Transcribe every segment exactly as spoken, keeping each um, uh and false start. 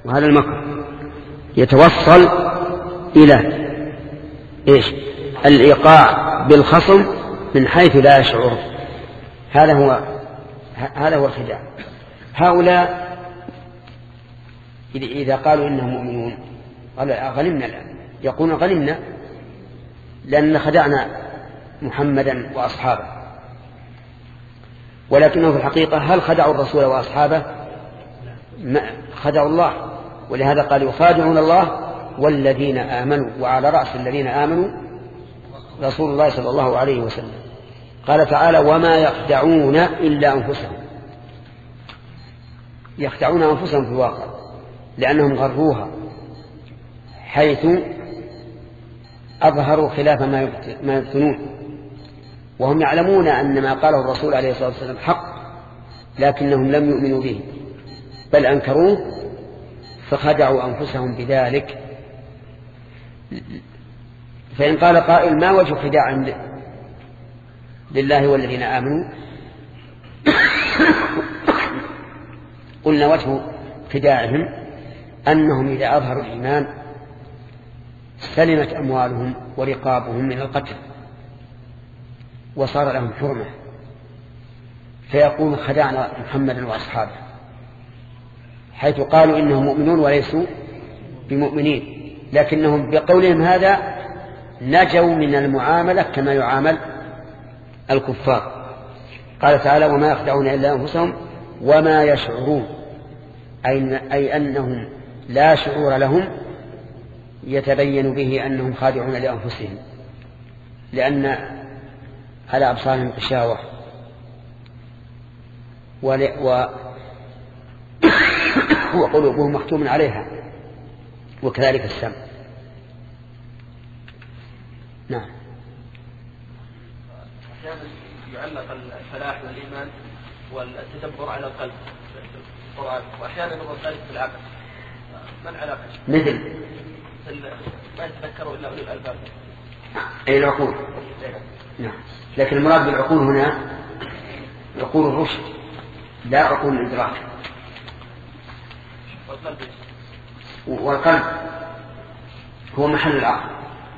وهذا المكر يتوصل إلى إيش؟ الإيقاع بالخصم من حيث لا يشعر. هذا هو هذا هو الخداع. هؤلاء إذا قالوا إنهم مؤمنون قال غنمنا الآن، يقولون غنمنا لأن خدعنا محمدا وأصحابه، ولكنه في الحقيقة هل خدعوا الرسول وأصحابه؟ خدعوا الله، ولهذا قال يخادعون الله والذين آمنوا، وعلى رأس الذين آمنوا رسول الله صلى الله عليه وسلم. قال تعالى وما يخدعون إلا أنفسهم، يخدعون أنفسهم في الواقع لأنهم غروها حيث أظهروا خلاف ما يبتنون، وهم يعلمون أن ما قاله الرسول عليه الصلاة والسلام حق، لكنهم لم يؤمنوا به بل أنكروه فخدعوا أنفسهم بذلك. فإن قال قائل ما وجه خداع لله والذين آمنوا؟ قلنا وجه خداعهم أنهم إذا أظهروا الإيمان سلمت أموالهم ورقابهم من القتل وصار لهم حرمة، فيقول خدعنا محمدا وأصحابه، حيث قالوا إنهم مؤمنون وليسوا بمؤمنين، لكنهم بقولهم هذا نجوا من المعاملة كما يعامل الكفار. قال تعالى وما يخدعون إلا أنفسهم وما يشعرون، أي أنهم لا شعور لهم يتبين به أنهم خادعون لأنفسهم، لأن على أبصارهم غشاوة و... وقلوبهم مختوم عليها، وكذلك السمع. نعم. أحيانا يعلق الفلاح والإيمان والتدبر على القلب في القرآن، وأحيانا يظهر ذلك في العقل. ما العلاقة؟ مثل ما يتذكروا إلا أولي الألباب. أي العقول. نعم. لكن المراد بالعقول هنا عقول الرشد لا عقول الإدراك. والقلب والقلب هو محل العقل،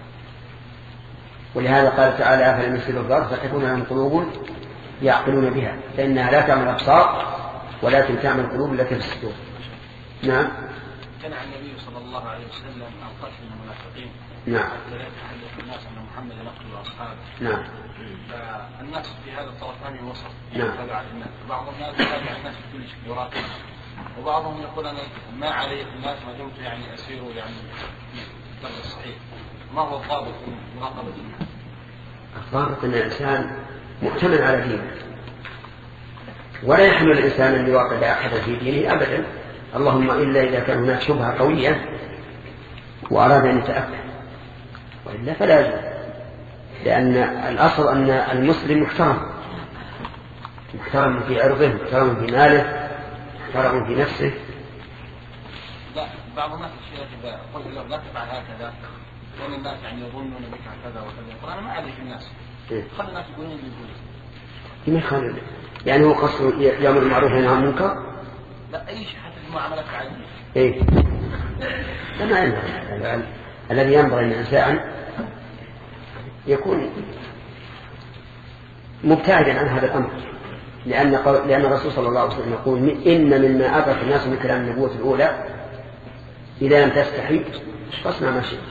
ولهذا قال تعالى أفلم يسيروا في الأرض فتكون لهم قلوب يعقلون بها فإنها لا تعمل الأبصار ولكن تعمل القلوب التي في الصدور. نعم. كان عن النبي صلى الله عليه وسلم عن قتل المنافقين. نعم. حتى لا يتحدث الناس أن محمد يقتل أصحابه. نعم. فالناس في هذا الطرفان الوسط. نعم. بعض الناس يتابع الناس في كل شيء، وبعضهم يقول أنا ما علي الناس ما دمت يعني أسير يعني الدرب الصحيح. ما هو الضابط في مراقبة الناس؟ الضابط أن الإنسان مؤتمن على دينه، ولا يحمل الإنسان أن يواقع أحد في دينه أبدا، اللهم إلا إذا كان هناك شبهة قوية وأراد أن يتأكد، وإلا فلا يجوز، لأن الأصل أن المسلم محترم، محترم في عرضه، محترم في ماله، محترم في نفسه. لا بعض الناس الشيء إذا قلت له لا تفعل هكذا لأن الناس يعني يظنون بك كذا وكذا، يقول أنا ما أعرف الناس، خلي الناس يقولون اللي يقولون. ما يخالف يعني هو قصد يأمر بالمعروف وينهى عن المنكر؟ لا أي شيء حتى في المعاملات عادية. إيه لا ينبغي، الذي ينبغي أن الإنسان يكون مبتعدا عن هذا الأمر، لأن لأن الرسول صلى الله عليه وسلم يقول إن مما أدرك الناس من كلام النبوة الأولى إذا لم تستحي فاصنع ما شئت.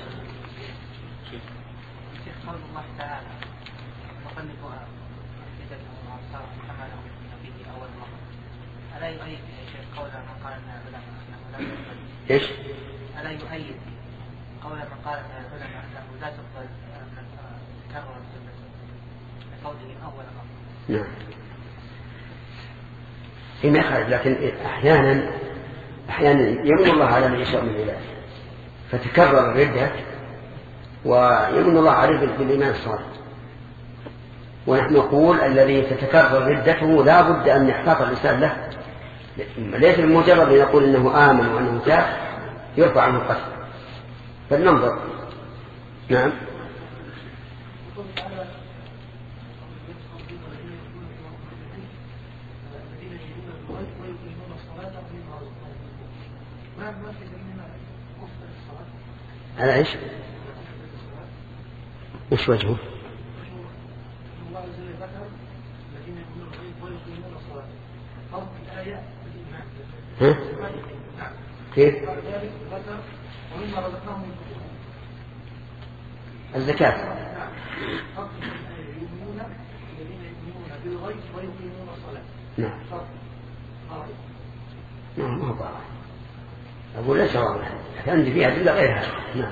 ألا يؤيد يا شيخ قول من قال أن العلماء أنه لا تقبل؟ إيش؟ ألا يؤيد قول من قال أن العلماء أنه لا تقبل تكرر السنة لقوله أول مرة؟ نعم. فيما يخرج، لكن أحيانا أحيانا يمن الله على من يشاء من عباده فتكرر الردة ويمن الله عليه بالإيمان الصالح، ونحن نقول الذي تتكرر ردته لا بد أن يحتاط الإنسان له، ليس بمجرد أن يقول إنه آمن وأنه تاب يرفع عنه القتل، فلننظر. نعم. ما على ايش؟ وش وجهه؟ ها؟ كيف؟ الزكاة. نعم. نعم ما ضاع. أقول ليس واضح. عندي فيها أدلة غير هذا. نعم.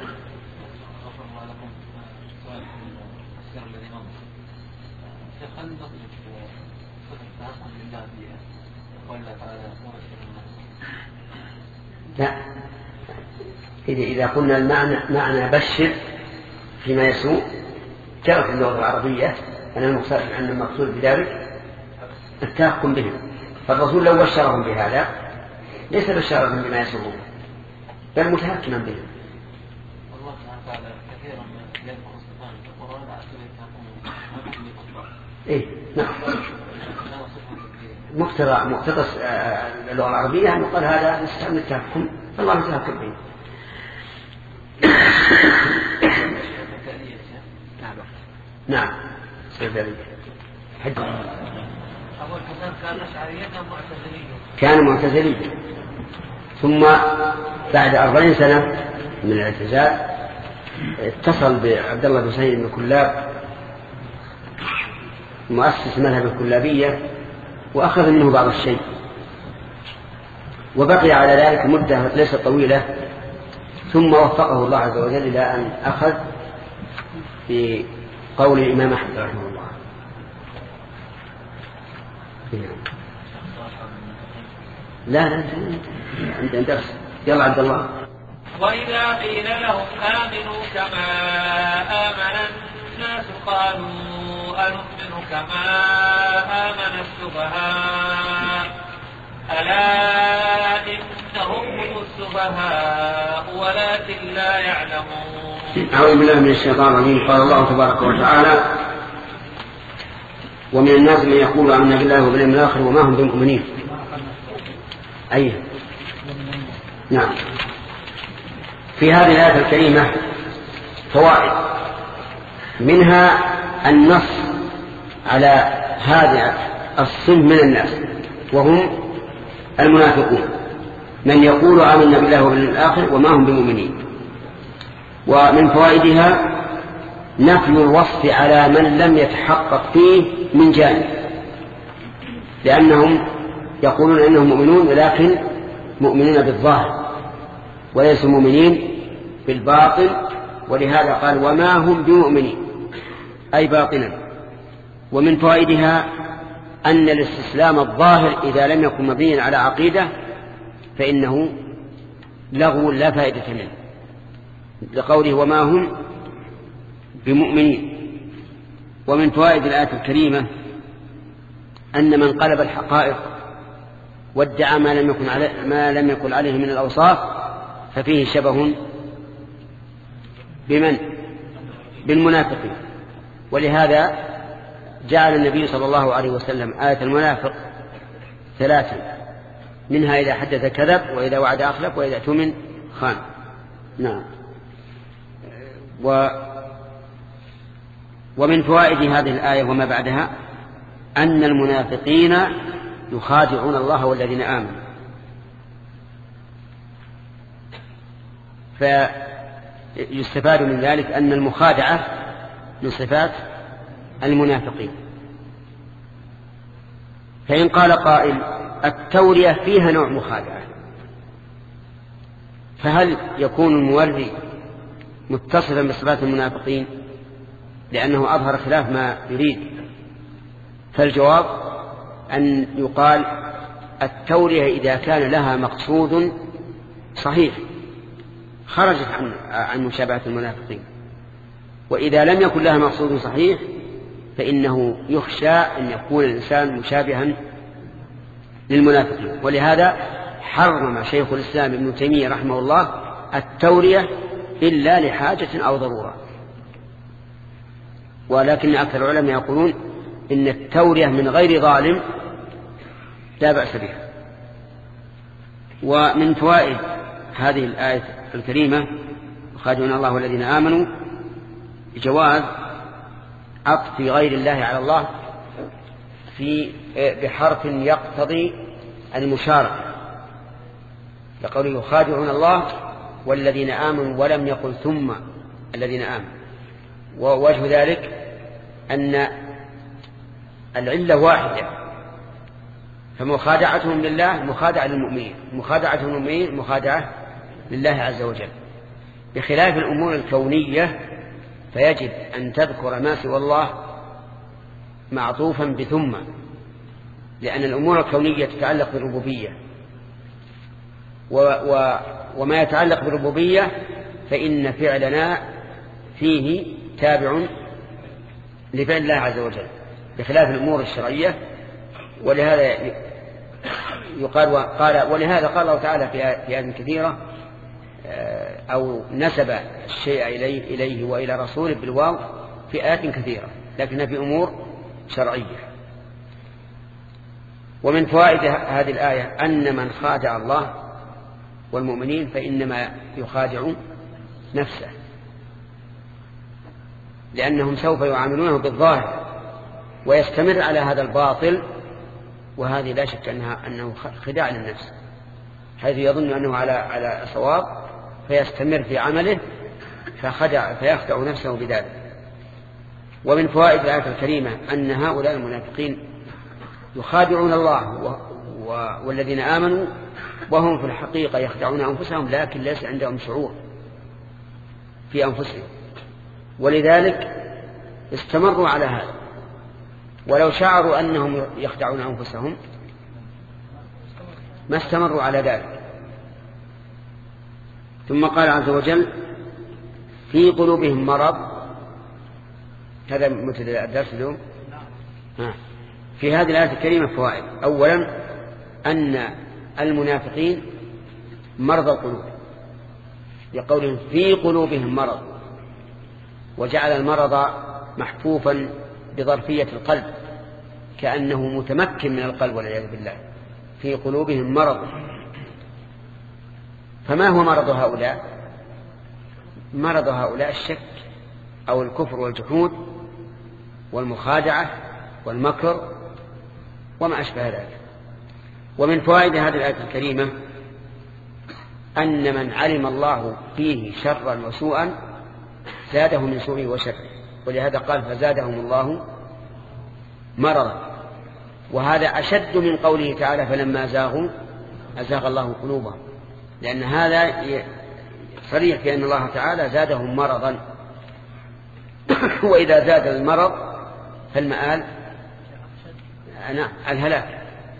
لا. إذا إذا قلنا المعنى معنى بشر فيما يسوء جاءت اللغة العربية أن المقصود أن المقصود بذلك التحكم بهم. فالرسول لو بشرهم بهذا ليس بشرهم بما يسوءون بل متحكما بهم. الله تعالى كثيرا ما يذكر صفات القرآن على سبيل التحكم. إيه نعم. مقتضى مقتضى اللغة العربية أن يقال هذا يستعمل التحكم فالله يتحكم به. نعم سيدنا حج أبو الحسن كان أشعريا أم معتزليا؟ كان معتزليا ثم بعد أربعين سنة من الاعتزال اتصل بعبد الله بن سعيد بن كلاب مؤسس مذهب الكلابية وأخذ منه بعض الشيء وبقي على ذلك مدة ليست طويلة ثم وفقه الله عز وجل إلى أن أخذ بقول الإمام أحمد رحمه الله. لا لا أنت أنت درس يلا عبد الله. وإذا قيل لهم آمنوا كما آمن الناس قالوا أنؤمن كما آمن السفهاء ألا إنهم هم السفهاء ولكن لا يعلمون. أعوذ بالله من الشيطان الرجيم. قال الله تبارك وتعالى ومن الناس من يقول آمنا بالله وباليوم الآخر وما هم بمؤمنين. أي نعم. في هذه الآية الكريمة فوائد منها النص على هذا الصنف من الناس وهم المنافقون من يقول آمنا بالله وباليوم الآخر وما هم بمؤمنين. ومن فوائدها نفي الوصف على من لم يتحقق فيه من جانب لأنهم يقولون إنهم مؤمنون ولكن مؤمنين بالظاهر وليسوا مؤمنين بالباطن ولهذا قال وما هم بمؤمنين أي باطنا. ومن فوائدها أن الاستسلام الظاهر إذا لم يكن مبنيا على عقيدة فإنه لغو لا فائدة منه لقوله وما هم بمؤمنين. ومن فوائد الآية الكريمة أن من قلب الحقائق وادعى ما لم يكن عليه, ما لم يكن عليه من الأوصاف ففيه شبه بمن بالمنافقين. ولهذا جعل النبي صلى الله عليه وسلم آية المنافق ثلاثة منها إذا حدث كذب وإذا وعد أخلف وإذا اؤتمن خان. نعم. و ومن فوائد هذه الآية وما بعدها أن المنافقين يخادعون الله والذين آمنوا فيستفاد من ذلك أن المخادعة من صفات المنافقين. فإن قال قائل التورية فيها نوع مخادعة فهل يكون الموري متصفا بصفات المنافقين لأنه أظهر خلاف ما يريد؟ فالجواب أن يقال التورية إذا كان لها مقصود صحيح خرجت عن, عن مشابهة المنافقين وإذا لم يكن لها مقصود صحيح فإنه يخشى أن يكون الإنسان مشابها للمنافقين. ولهذا حرم شيخ الإسلام ابن تيمية رحمه الله التورية إلا لحاجة أو ضرورة. ولكن أكثر العلماء يقولون إن التورية من غير ظالم لا بأس بها. ومن فوائد هذه الآية الكريمة يخادعون الله والذين آمنوا جواز عطف غير الله على الله في بحرف يقتضي المشاركة، لقوله يخادعون الله والذين آمنوا ولم يقل ثم الذين آمنوا. ووجه ذلك أن العلة واحدة، فمخادعتهم لله مخادعة للمؤمنين، مخادعتهم للمؤمنين مخادعة لله عز وجل، بخلاف الأمور الكونية فيجب أن تذكر ما سوى الله معطوفا بثم، لأن الأمور الكونية تتعلق بالربوبية، و و وما يتعلق بالربوبية فإن فعلنا فيه تابع لفعل الله عز وجل، بخلاف الأمور الشرعية. ولهذا يقال قال ولهذا قال الله تعالى في آيات كثيرة أو نسب الشيء إليه, إليه وإلى رسوله بالواو في آيات كثيرة، لكنها في أمور شرعية. ومن فوائد هذه الآية أن من خادع الله والمؤمنين فإنما يخادع نفسه، لأنهم سوف يعاملونه بالظاهر ويستمر على هذا الباطل، وهذه لا شك أنها أنه خداع للنفس، حيث يظن أنه على على صواب فيستمر في عمله فخدع فيخدع نفسه بذلك. ومن فوائد الآية الكريمة أن هؤلاء المنافقين يخادعون الله والذين آمنوا وهم في الحقيقة يخدعون أنفسهم، لكن ليس عندهم شعور في أنفسهم، ولذلك استمروا على هذا. ولو شعروا أنهم يخدعون أنفسهم ما استمروا على ذلك. ثم قال عز وجل في قلوبهم مرض، هذا مثل الدرس اليوم. في هذه الآية الكريمة فوائد. أولا أن المنافقين مرضى القلوب، بقولهم في قلوبهم مرض، وجعل المرض محفوفا بظرفية القلب كأنه متمكن من القلب والعياذ بالله. في قلوبهم مرض. فما هو مرض هؤلاء؟ مرض هؤلاء الشك أو الكفر والجحود والمخادعة والمكر وما أشبه ذلك. ومن فوائد هذه الآية الكريمة أن من علم الله فيه شرا وسوءا زاده من سوءه وشره، ولهذا قال فزادهم الله مرضا. وهذا أشد من قوله تعالى فلما زاغوا أزاغ الله قلوبهم، لأن هذا صريح في أن الله تعالى زادهم مرضا، وإذا زاد المرض فالمآل نعم الهلاك.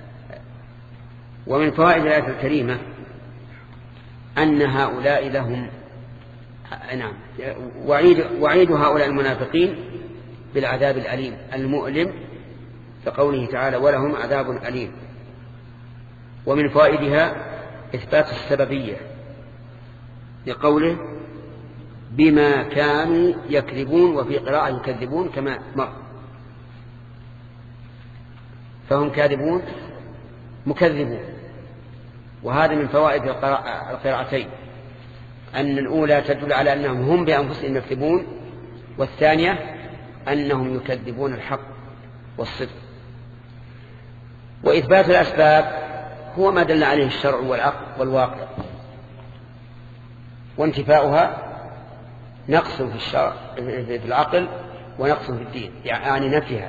ومن فوائد الآية الكريمة أن هؤلاء لهم نعم وعيد, وعيد هؤلاء المنافقين بالعذاب الأليم المؤلم، كقوله تعالى ولهم عذاب أليم. ومن فوائدها إثبات السببية لقوله بما كانوا يكذبون، وفي قراءة يكذبون كما مر، فهم كاذبون مكذبون. وهذا من فوائد القراءتين، أن الأولى تدل على أنهم هم بأنفسهم يكذبون، والثانية أنهم يكذبون الحق والصدق. وإثبات الأسباب هو ما دل عليه الشرع والعقل والواقع، وانتفاؤها نقص في الشرع في العقل ونقص في الدين، يعني نفيها،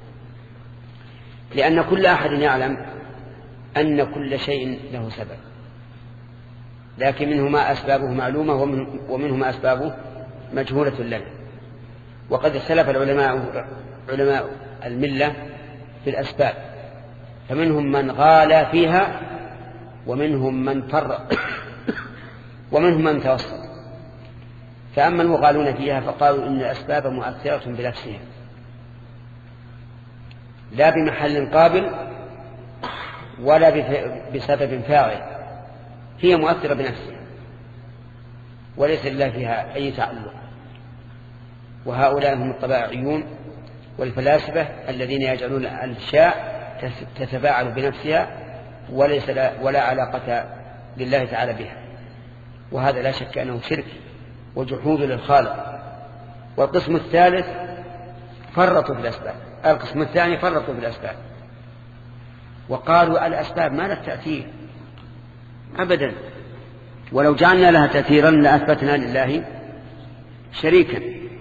لأن كل أحد يعلم أن كل شيء له سبب، لكن منه ما أسبابه معلومة ومنه ما أسبابه مجهولة لنا. وقد اختلف العلماء علماء الملة في الأسباب، فمنهم من غالى فيها ومنهم من فرق ومنهم من توسط. فأما المغالون فيها فقالوا إن الأسباب مؤثرة بنفسها لا بمحل قابل ولا بسبب فاعل، هي مؤثرة بنفسها وليس لله فيها أي تعلق. وهؤلاء هم الطبائعيون والفلاسفة الذين يجعلون الأشياء تتفاعل بنفسها وليس ولا علاقة لله تعالى بها. وهذا لا شك أنه شرك وجحود للخالق. والقسم الثالث فرطوا في الأسباب، القسم الثاني فرطوا في الأسباب وقالوا الأسباب ما لها تأثير أبدا، ولو جعلنا لها تأثيرا لأثبتنا لله شريكا،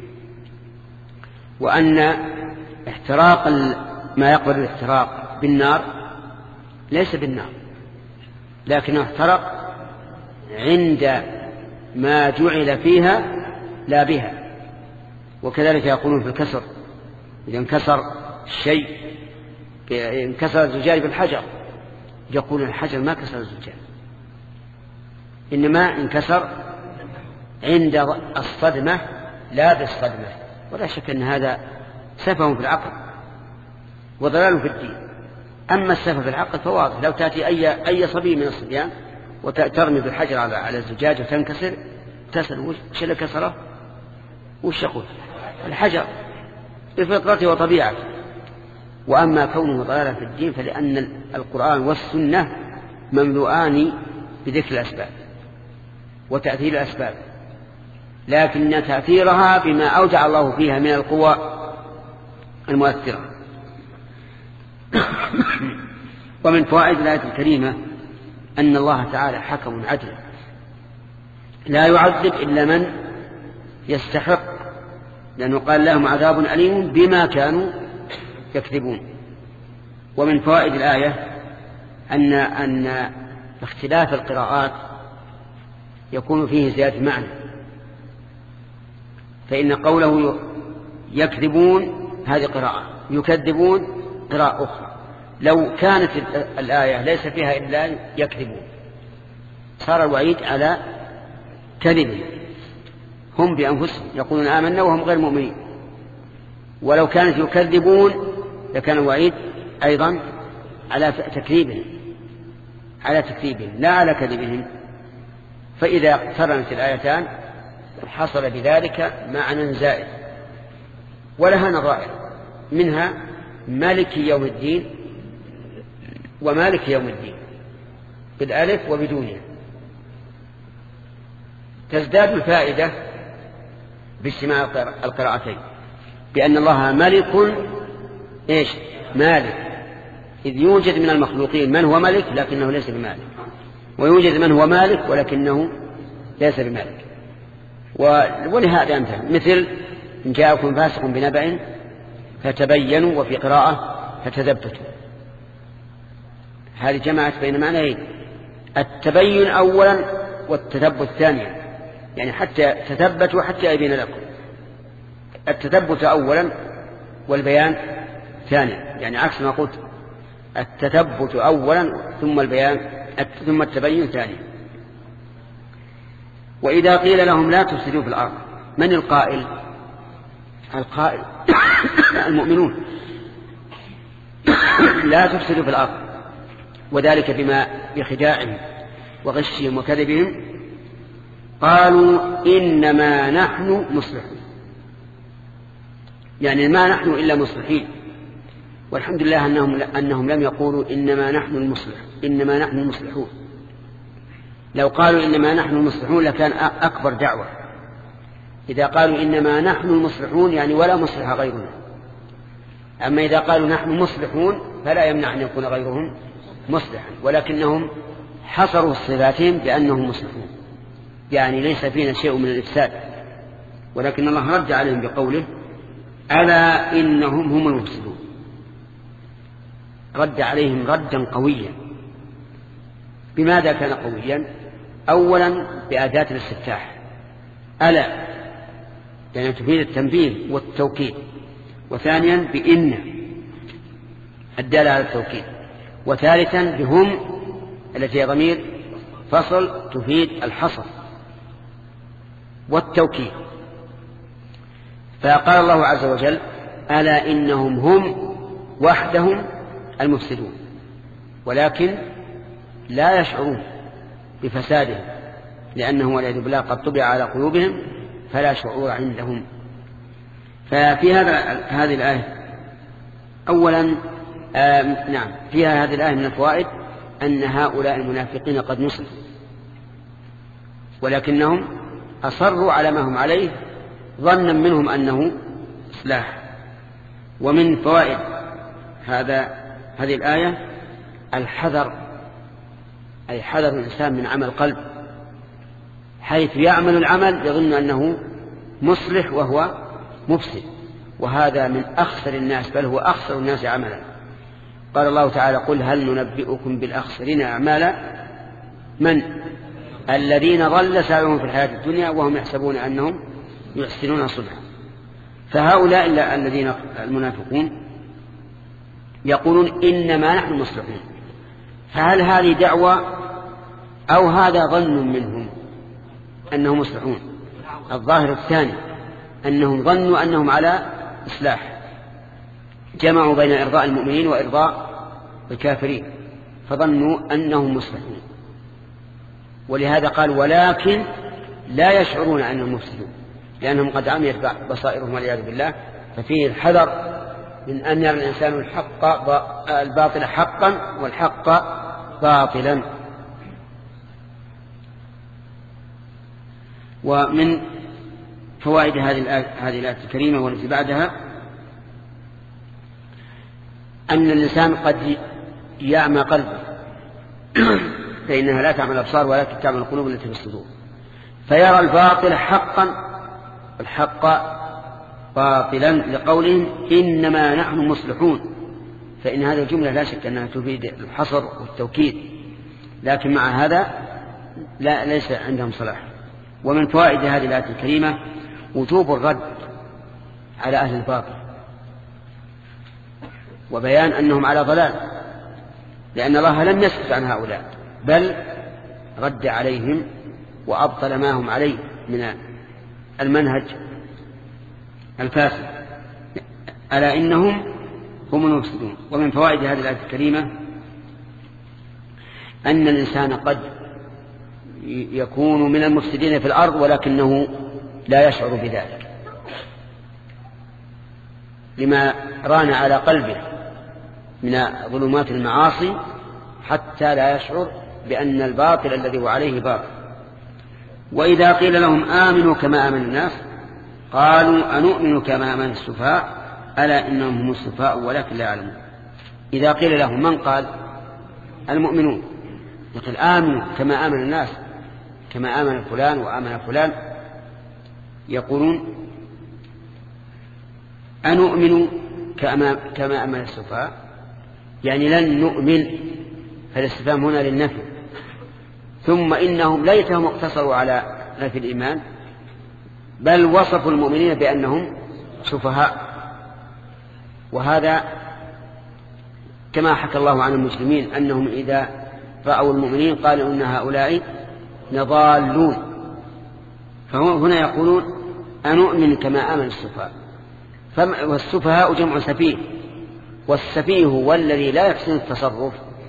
وأن احتراق ما يقبل الاحتراق بالنار ليس بالنار، لكنه احترق عند ما جعل فيها لا بها. وكذلك يقولون في الكسر، إذا انكسر الشيء، انكسر الزجاج بالحجر، يقول الحجر ما كسر الزجاج، إنما انكسر عند الصدمة لا بالصدمة. ولا شك أن هذا سفه في العقل وضلال في الدين. أما السفه في العقل فواضح، لو تأتي أي, أي صبي من الصبيان وترمي بالحجر على, على الزجاج وتنكسر، تسأل وش اللي كسره؟ وش يقول؟ الحجر بفطرته وطبيعته. وأما كونه ضلالا في الدين فلأن القرآن والسنة مملوءان بذكر الأسباب وتأثير الأسباب، لكن تأثيرها بما أودع الله فيها من القوى المؤثرة. ومن فوائد الآية الكريمة أن الله تعالى حكم عدل لا يعذب إلا من يستحق، لأنه قال لهم عذاب أليم بما كانوا يكذبون. ومن فوائد الآية أن أن اختلاف القراءات يكون فيه زيادة معنى، فإن قوله يكذبون هذه قراءة، يكذبون قراءة أخرى. لو كانت الآية ليس فيها إلا يكذبون صار الوعيد على كذب، هم بأنفسهم يقولون آمنا وهم غير مؤمنين. ولو كانت يكذبون لكان الوعيد أيضا على تكذيبهم على تكذيبهم لا على كذبهم. فإذا اقترنت الآيتان حصل بذلك معنى زائد ولها نظائر، منها مالك يوم الدين ومالك يوم الدين بالألف وبدونها. تزداد الفائدة باجتماع القراءتين بأن الله ملك إيش مالك، إذ يوجد من المخلوقين من هو ملك لكنه ليس بمالك، ويوجد من هو مالك ولكنه ليس بمالك. ولهذا أمثل مثل إن جاءكم فاسق بنبأ فتبينوا، وفي قراءة فتثبتوا. هذه جمعت بين معنيين، التبين أولا والتثبت ثانيا، يعني حتى تثبتوا حتى يبين لكم. التثبت أولا والبيان ثانيا، يعني عكس ما قلت، التثبت أولا ثم البيان ثم التبين ثانيا. وإذا قيل لهم لا تفسدوا في الأرض، من القائل؟ القائل المؤمنون لا تفسدوا في الأرض، وذلك بما بخداعهم وغشهم وكذبهم قالوا إنما نحن مصلحون، يعني ما نحن إلا مصلحين. والحمد لله أنهم, أنهم لم يقولوا إنما نحن المصلح إنما نحن المصلحون. لو قالوا إنما نحن المصلحون لكان أكبر دعوة. إذا قالوا إنما نحن المصلحون يعني ولا مصلح غيرنا. أما إذا قالوا نحن مصلحون فلا يمنع أن يكون غيرهم مصلحا، ولكنهم حصروا صفاتهم بأنهم مصلحون، يعني ليس فينا شيء من الإفساد. ولكن الله رد عليهم بقوله ألا إنهم هم المفسدون، رد عليهم ردا قويا. بماذا كان قويا؟ أولا بأداة الاستفتاح ألا، يعني تفيد التنبيه والتوكيد، وثانيا بإن الدالة على التوكيد، وثالثا بهم التي هي ضمير فصل تفيد الحصر والتوكيد. فقال الله عز وجل ألا إنهم هم وحدهم المفسدون، ولكن لا يشعرون بفسادهم لأنه والعياذ بالله قد طبع على قلوبهم فلا شعور عندهم. ففي هذا هذه الآية أولا آه نعم فيها هذه الآية من الفوائد أن هؤلاء المنافقين قد نصفوا، ولكنهم أصروا على ما هم عليه ظنا منهم أنه إصلاح. ومن فوائد هذا هذه الآية الحذر، أي حذر الإنسان من عمل قلب، حيث يعمل العمل يظن أنه مصلح وهو مفسد، وهذا من أخسر الناس، بل هو أخسر الناس عملا. قال الله تعالى: قل هل ننبئكم بالأخسرين أعمالا؟ من؟ الذين ضل سعيهم في الحياة الدنيا وهم يحسبون أنهم يحسنون صنعا. فهؤلاء الذين المنافقون يقولون إنما نحن مصلحون. فهل هذه دعوة أو هذا ظن منهم أنهم مصلحون؟ الظاهر الثاني، أنهم ظنوا أنهم على إصلاح، جمعوا بين إرضاء المؤمنين وإرضاء الكافرين، فظنوا أنهم مصلحون. ولهذا قال: ولكن لا يشعرون أنهم مفسدون، لأنهم قد عميت بصائرهم والعياذ بالله. ففيه الحذر من أن يرى الإنسان الحق الباطل حقا والحق باطلا. ومن فوائد هذه الآية الكريمة والتي بعدها أن الإنسان قد يعمى قلبه فإنها لا تعمل الأبصار ولكن تعمل القلوب التي في الصدور، فيرى الباطل حقا الحق باطلا، لقولهم إنما نحن مصلحون. فإن هذه الجملة لا شك أنها تفيد الحصر والتوكيد، لكن مع هذا لا ليس عندهم صلاح. ومن فوائد هذه الآية الكريمة وجوب الرد على أهل الباطل، وبيان أنهم على ضلال، لأن الله لم يسكت عن هؤلاء بل رد عليهم وأبطل ما هم عليه من المنهج الفاسد. ألا إنهم هم المفسدون. ومن فوائد هذه الآية الكريمة أن الإنسان قد يكون من المفسدين في الأرض ولكنه لا يشعر بذلك، لما ران على قلبه من ظلمات المعاصي حتى لا يشعر بأن الباطل الذي هو عليه باطل. وإذا قيل لهم آمنوا كما آمن الناس قالوا أنؤمن كما آمن السفهاء ألا إنهم هم السفهاء ولكن لا يعلمون. إذا قيل لهم، من قال؟ المؤمنون. يقول آمنوا كما آمن الناس، كما آمن فلان وآمن فلان. يقولون أنؤمن كما, كما آمن السفهاء، يعني لن نؤمن، فالاستفهام هنا للنفي. ثم إنهم ليتهم اقتصروا على نفي الإيمان، بل وصفوا المؤمنين بأنهم سفهاء. وهذا كما حكى الله عن المسلمين أنهم إذا رأوا المؤمنين قالوا إن هؤلاء نضالون. فهنا يقولون أنؤمن كما آمن السفهاء. والسفهاء جمع سفيه، والسفيه هو الذي لا يحسن التصرف.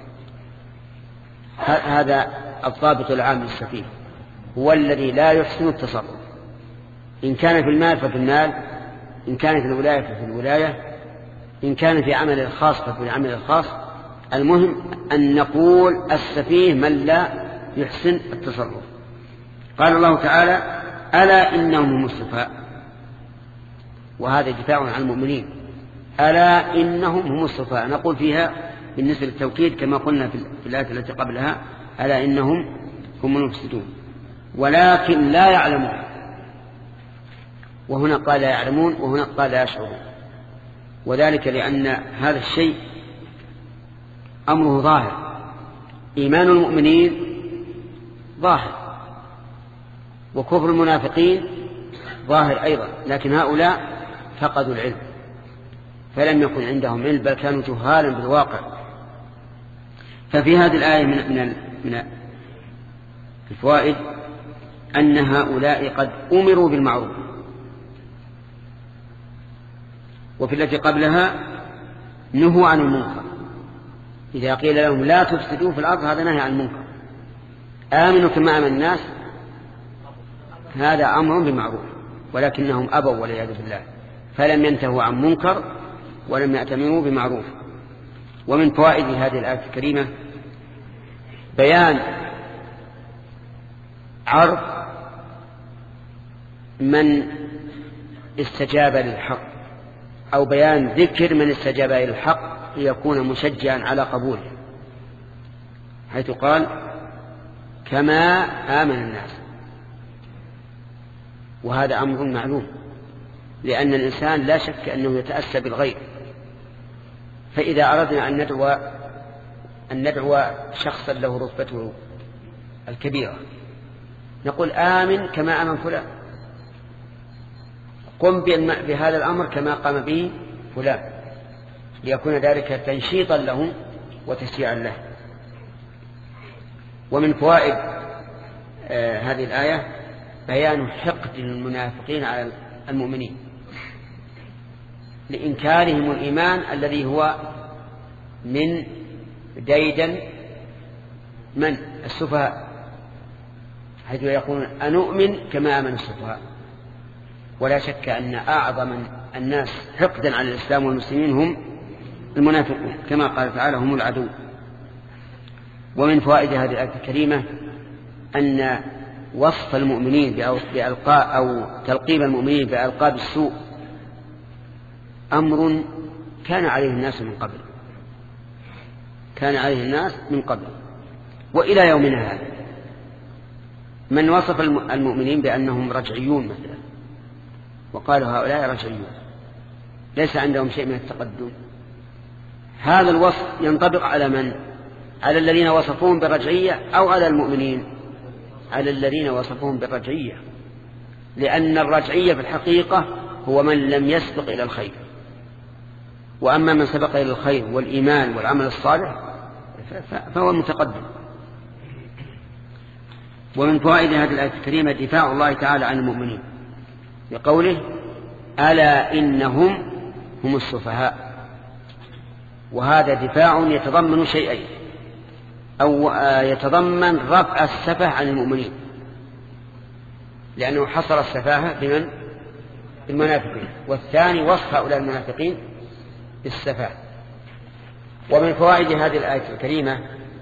هذا الضابط العام للسفيه، هو الذي لا يحسن التصرف، إن كان في المال ففي المال، إن كان في الولاية ففي الولاية، إن كان في عمل الخاص ففي العمل الخاص. المهم أن نقول السفيه من لا يحسن التصرف. قال الله تعالى: ألا إنهم هم السفهاء، وهذا دفاع عن المؤمنين. ألا إنهم هم السفهاء، نقول فيها بالنسبة للتوكيد كما قلنا في الآية التي قبلها: ألا إنهم هم المفسدون ولكن لا يعلمون. وهنا قال لا يعلمون وهنا قال لا يشعرون، وذلك لأن هذا الشيء أمره ظاهر. إيمان المؤمنين ظاهر، وكفر المنافقين ظاهر أيضا، لكن هؤلاء فقدوا العلم، فلم يكن عندهم علم بل كانوا جهالا بالواقع. ففي هذه الآية من من من الفوائد أن هؤلاء قد أمروا بالمعروف، وفي التي قبلها نهوا عن المنكر. إذا قيل لهم لا تفسدوا في الأرض هذا نهي عن المنكر. آمنوا كما آمن الناس هذا أمر بالمعروف، ولكنهم أبوا والعياذ بالله، فلم ينتهوا عن منكر ولم يأتمروا بمعروف. ومن فوائد هذه الآية الكريمة بيان عرض من استجاب للحق أو بيان ذكر من استجاب للحق ليكون مشجعا على قبوله، حيث قال كما آمن الناس، وهذا أمر معلوم، لأن الإنسان لا شك أنه يتأسى بالغير. فإذا أردنا أن ندعو أن ندعو شخصا له رتبته الكبيرة نقول آمن كما آمن فلان، قم بهذا الأمر كما قام به فلان، ليكون ذلك تنشيطا له وتشجيعا له. ومن فوائد آه هذه الآية بيان حقد المنافقين على المؤمنين لإنكارهم الإيمان الذي هو من ديدن من السفهاء، حيث يقولون أنؤمن كما آمن السفهاء. ولا شك أن أعظم الناس حقدا على الإسلام والمسلمين هم المنافقون، كما قال تعالى هم العدو. ومن فوائد هذه الآية الكريمة أن وصف المؤمنين بألقاب أو تلقيب المؤمنين بألقاب السوء أمر كان عليه الناس من قبل، كان عليه الناس من قبل وإلى يومنا هذا. من وصف المؤمنين بأنهم رجعيون مثلا وقالوا هؤلاء رجعيون ليس عندهم شيء من التقدم، هذا الوصف ينطبق على من؟ على الذين وصفوهم بالرجعية أو على المؤمنين؟ على الذين وصفوهم بالرجعية، لأن الرجعية في الحقيقة هو من لم يسبق إلى الخير، وأما من سبق إلى الخير والإيمان والعمل الصالح فهو متقدم. ومن فوائد هذه الآية الكريمة دفاع الله تعالى عن المؤمنين بقوله ألا إنهم هم السفهاء، وهذا دفاع يتضمن شيئين، أو يتضمن رفع السفه عن المؤمنين، لأنه حصر السفاهة بمن؟ بالمنافقين، والثاني وصف هؤلاء المنافقين بالسفاه. ومن فوائد هذه الآية الكريمة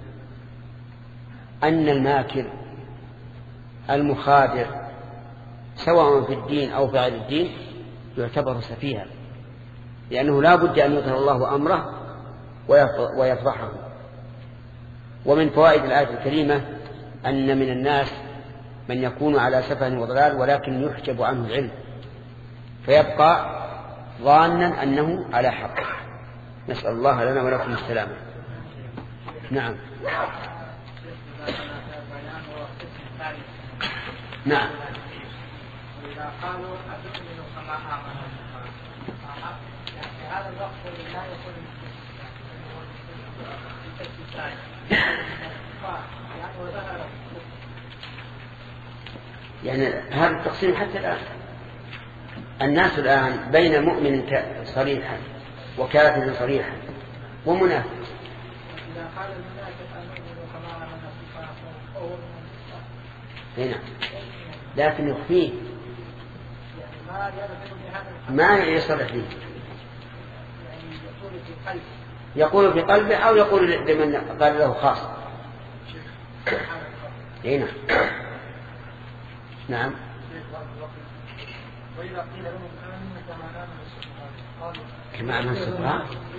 أن الماكر المخادع سواء في الدين أو في غير الدين يعتبر سفيها، لأنه لا بد أن يظهر الله أمره ويفضحه. ومن فوائد الآية الكريمة أن من الناس من يكون على سفه وضلال ولكن يحجب عنه العلم فيبقى ظانا أنه على حق. نسأل الله لنا ولكم السلامة. نعم نعم إذا قالوا أتؤمن كما آمن السفهاء في هذا الوقت لا يكون يعني هذا التقسيم حتى الآن الناس الآن بين مؤمن صريحا وكافر صريحا ومنافق. إذا قال المنافق أنؤمن كما آمن السفهاء فهو من هنا لكن يخفيه ما يصرح فيه، يقول في قلبه أو يقول لمن قال له خاص. هنا نعم وإذا قيل لهم آمنوا كما آمن السفهاء قالوا كما آمن السفهاء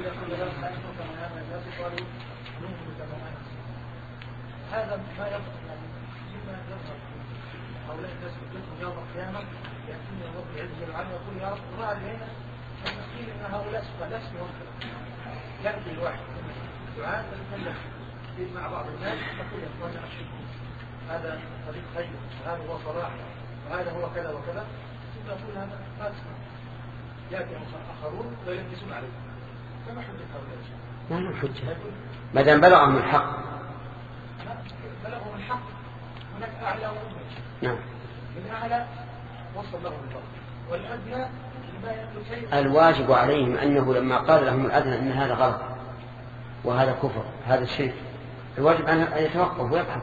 هذا ما يظهر مما يظهر هؤلاء الناس يدركهم يوم القيامة يأتون الرب عز وجل يقول يا رب راعي هنا المسكين ان هؤلاء سفهاء لسنا يأتي الواحد دعاء تتكلم مع بعض الناس يقول يا اخوانا اشركوا هذا طريق خير وهذا هو صلاح وهذا هو كذا وكذا ثم يقول هذا فاسق يأتي آخرون ويلبسون عليه فما حجة هؤلاء؟ ما له حجة ما دام بلغهم الحق. بلغهم الحق هناك أعلى وأدنى. نعم من أعلى وصل لهم الفضل والأدنى لما يملك شيء. الواجب عليهم أنه لما قال لهم الأدنى أن هذا غلط وهذا كفر هذا الشرك الواجب أن يتوقف ويبحث.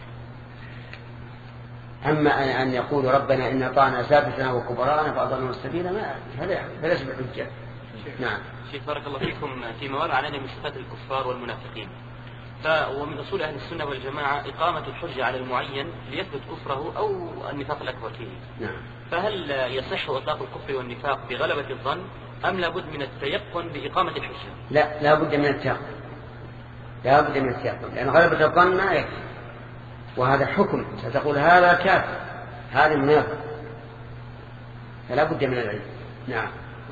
أما أن يقول ربنا إن أطعنا سادتنا وكبراءنا فأضلنا السبيل ما هذا فليس بحجة. نعم شيخ بارك الله فيكم، في مواضع علينا من صفات الكفار والمنافقين ومن أصول أهل السنة والجماعة إقامة الحجة على المعين ليثبت كفره أو النفاق الأكبر فيه. نعم. فهل يصح إطلاق الكفر والنفاق بغلبة الظن أم لابد من التيقن بإقامة الحجة؟ لا، لا بد من التيقن، لا بد من التيقن، لأن غلبة الظن ما يكفي، وهذا حكم ستقول هذا كافر هذا منافق، فلا بد من العلم. نعم.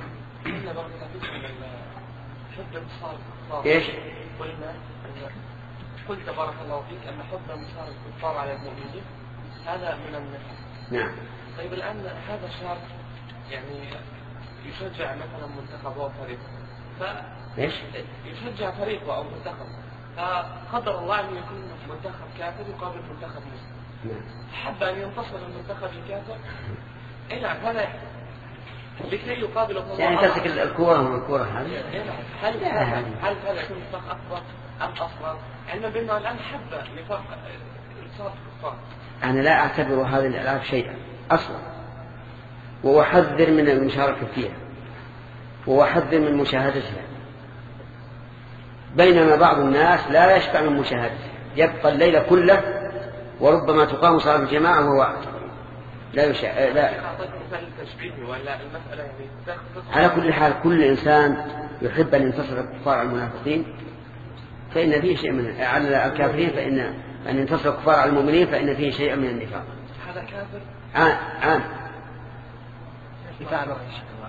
ايش؟ قلت بارك الله فيك أن حب انتصار الكفار على المؤمنين هذا من النفاق. نعم. طيب الآن هذا الشرط يعني يشجع مثلا منتخب أو فريق، ف ايش؟ يشجع فريق أو منتخب، فقدر الله أن يكون منتخب كافر يقابل منتخب مسلم. نعم. حب أن ينتصر المنتخب الكافر، إيه نعم هذا لكي يقابل الله. يعني تمسك الكورة والكورة هذه. هل هل هل هذا يكون نفاق أكبر أم أصغر؟ علما بأنه الآن حب نفاق انتصار الكفار. أنا لا أعتبر هذه الألعاب شيئا أصلا، وأحذر من المشاركة فيها، وأحذر من مشاهدتها، بينما بعض الناس لا يشبع من مشاهدتها، يبقى الليل كله وربما تقام صلاة الجماعة وهو لا يشاء. لا. على كل حال كل إنسان يحب أن ينتصر الكفار على المنافقين فإن فيه شيء من على الكافرين، فإن أن ينتصر الكفار على المؤمنين فإن فيه شيء من النفاق. هذا كافر. عام عام. يفعل.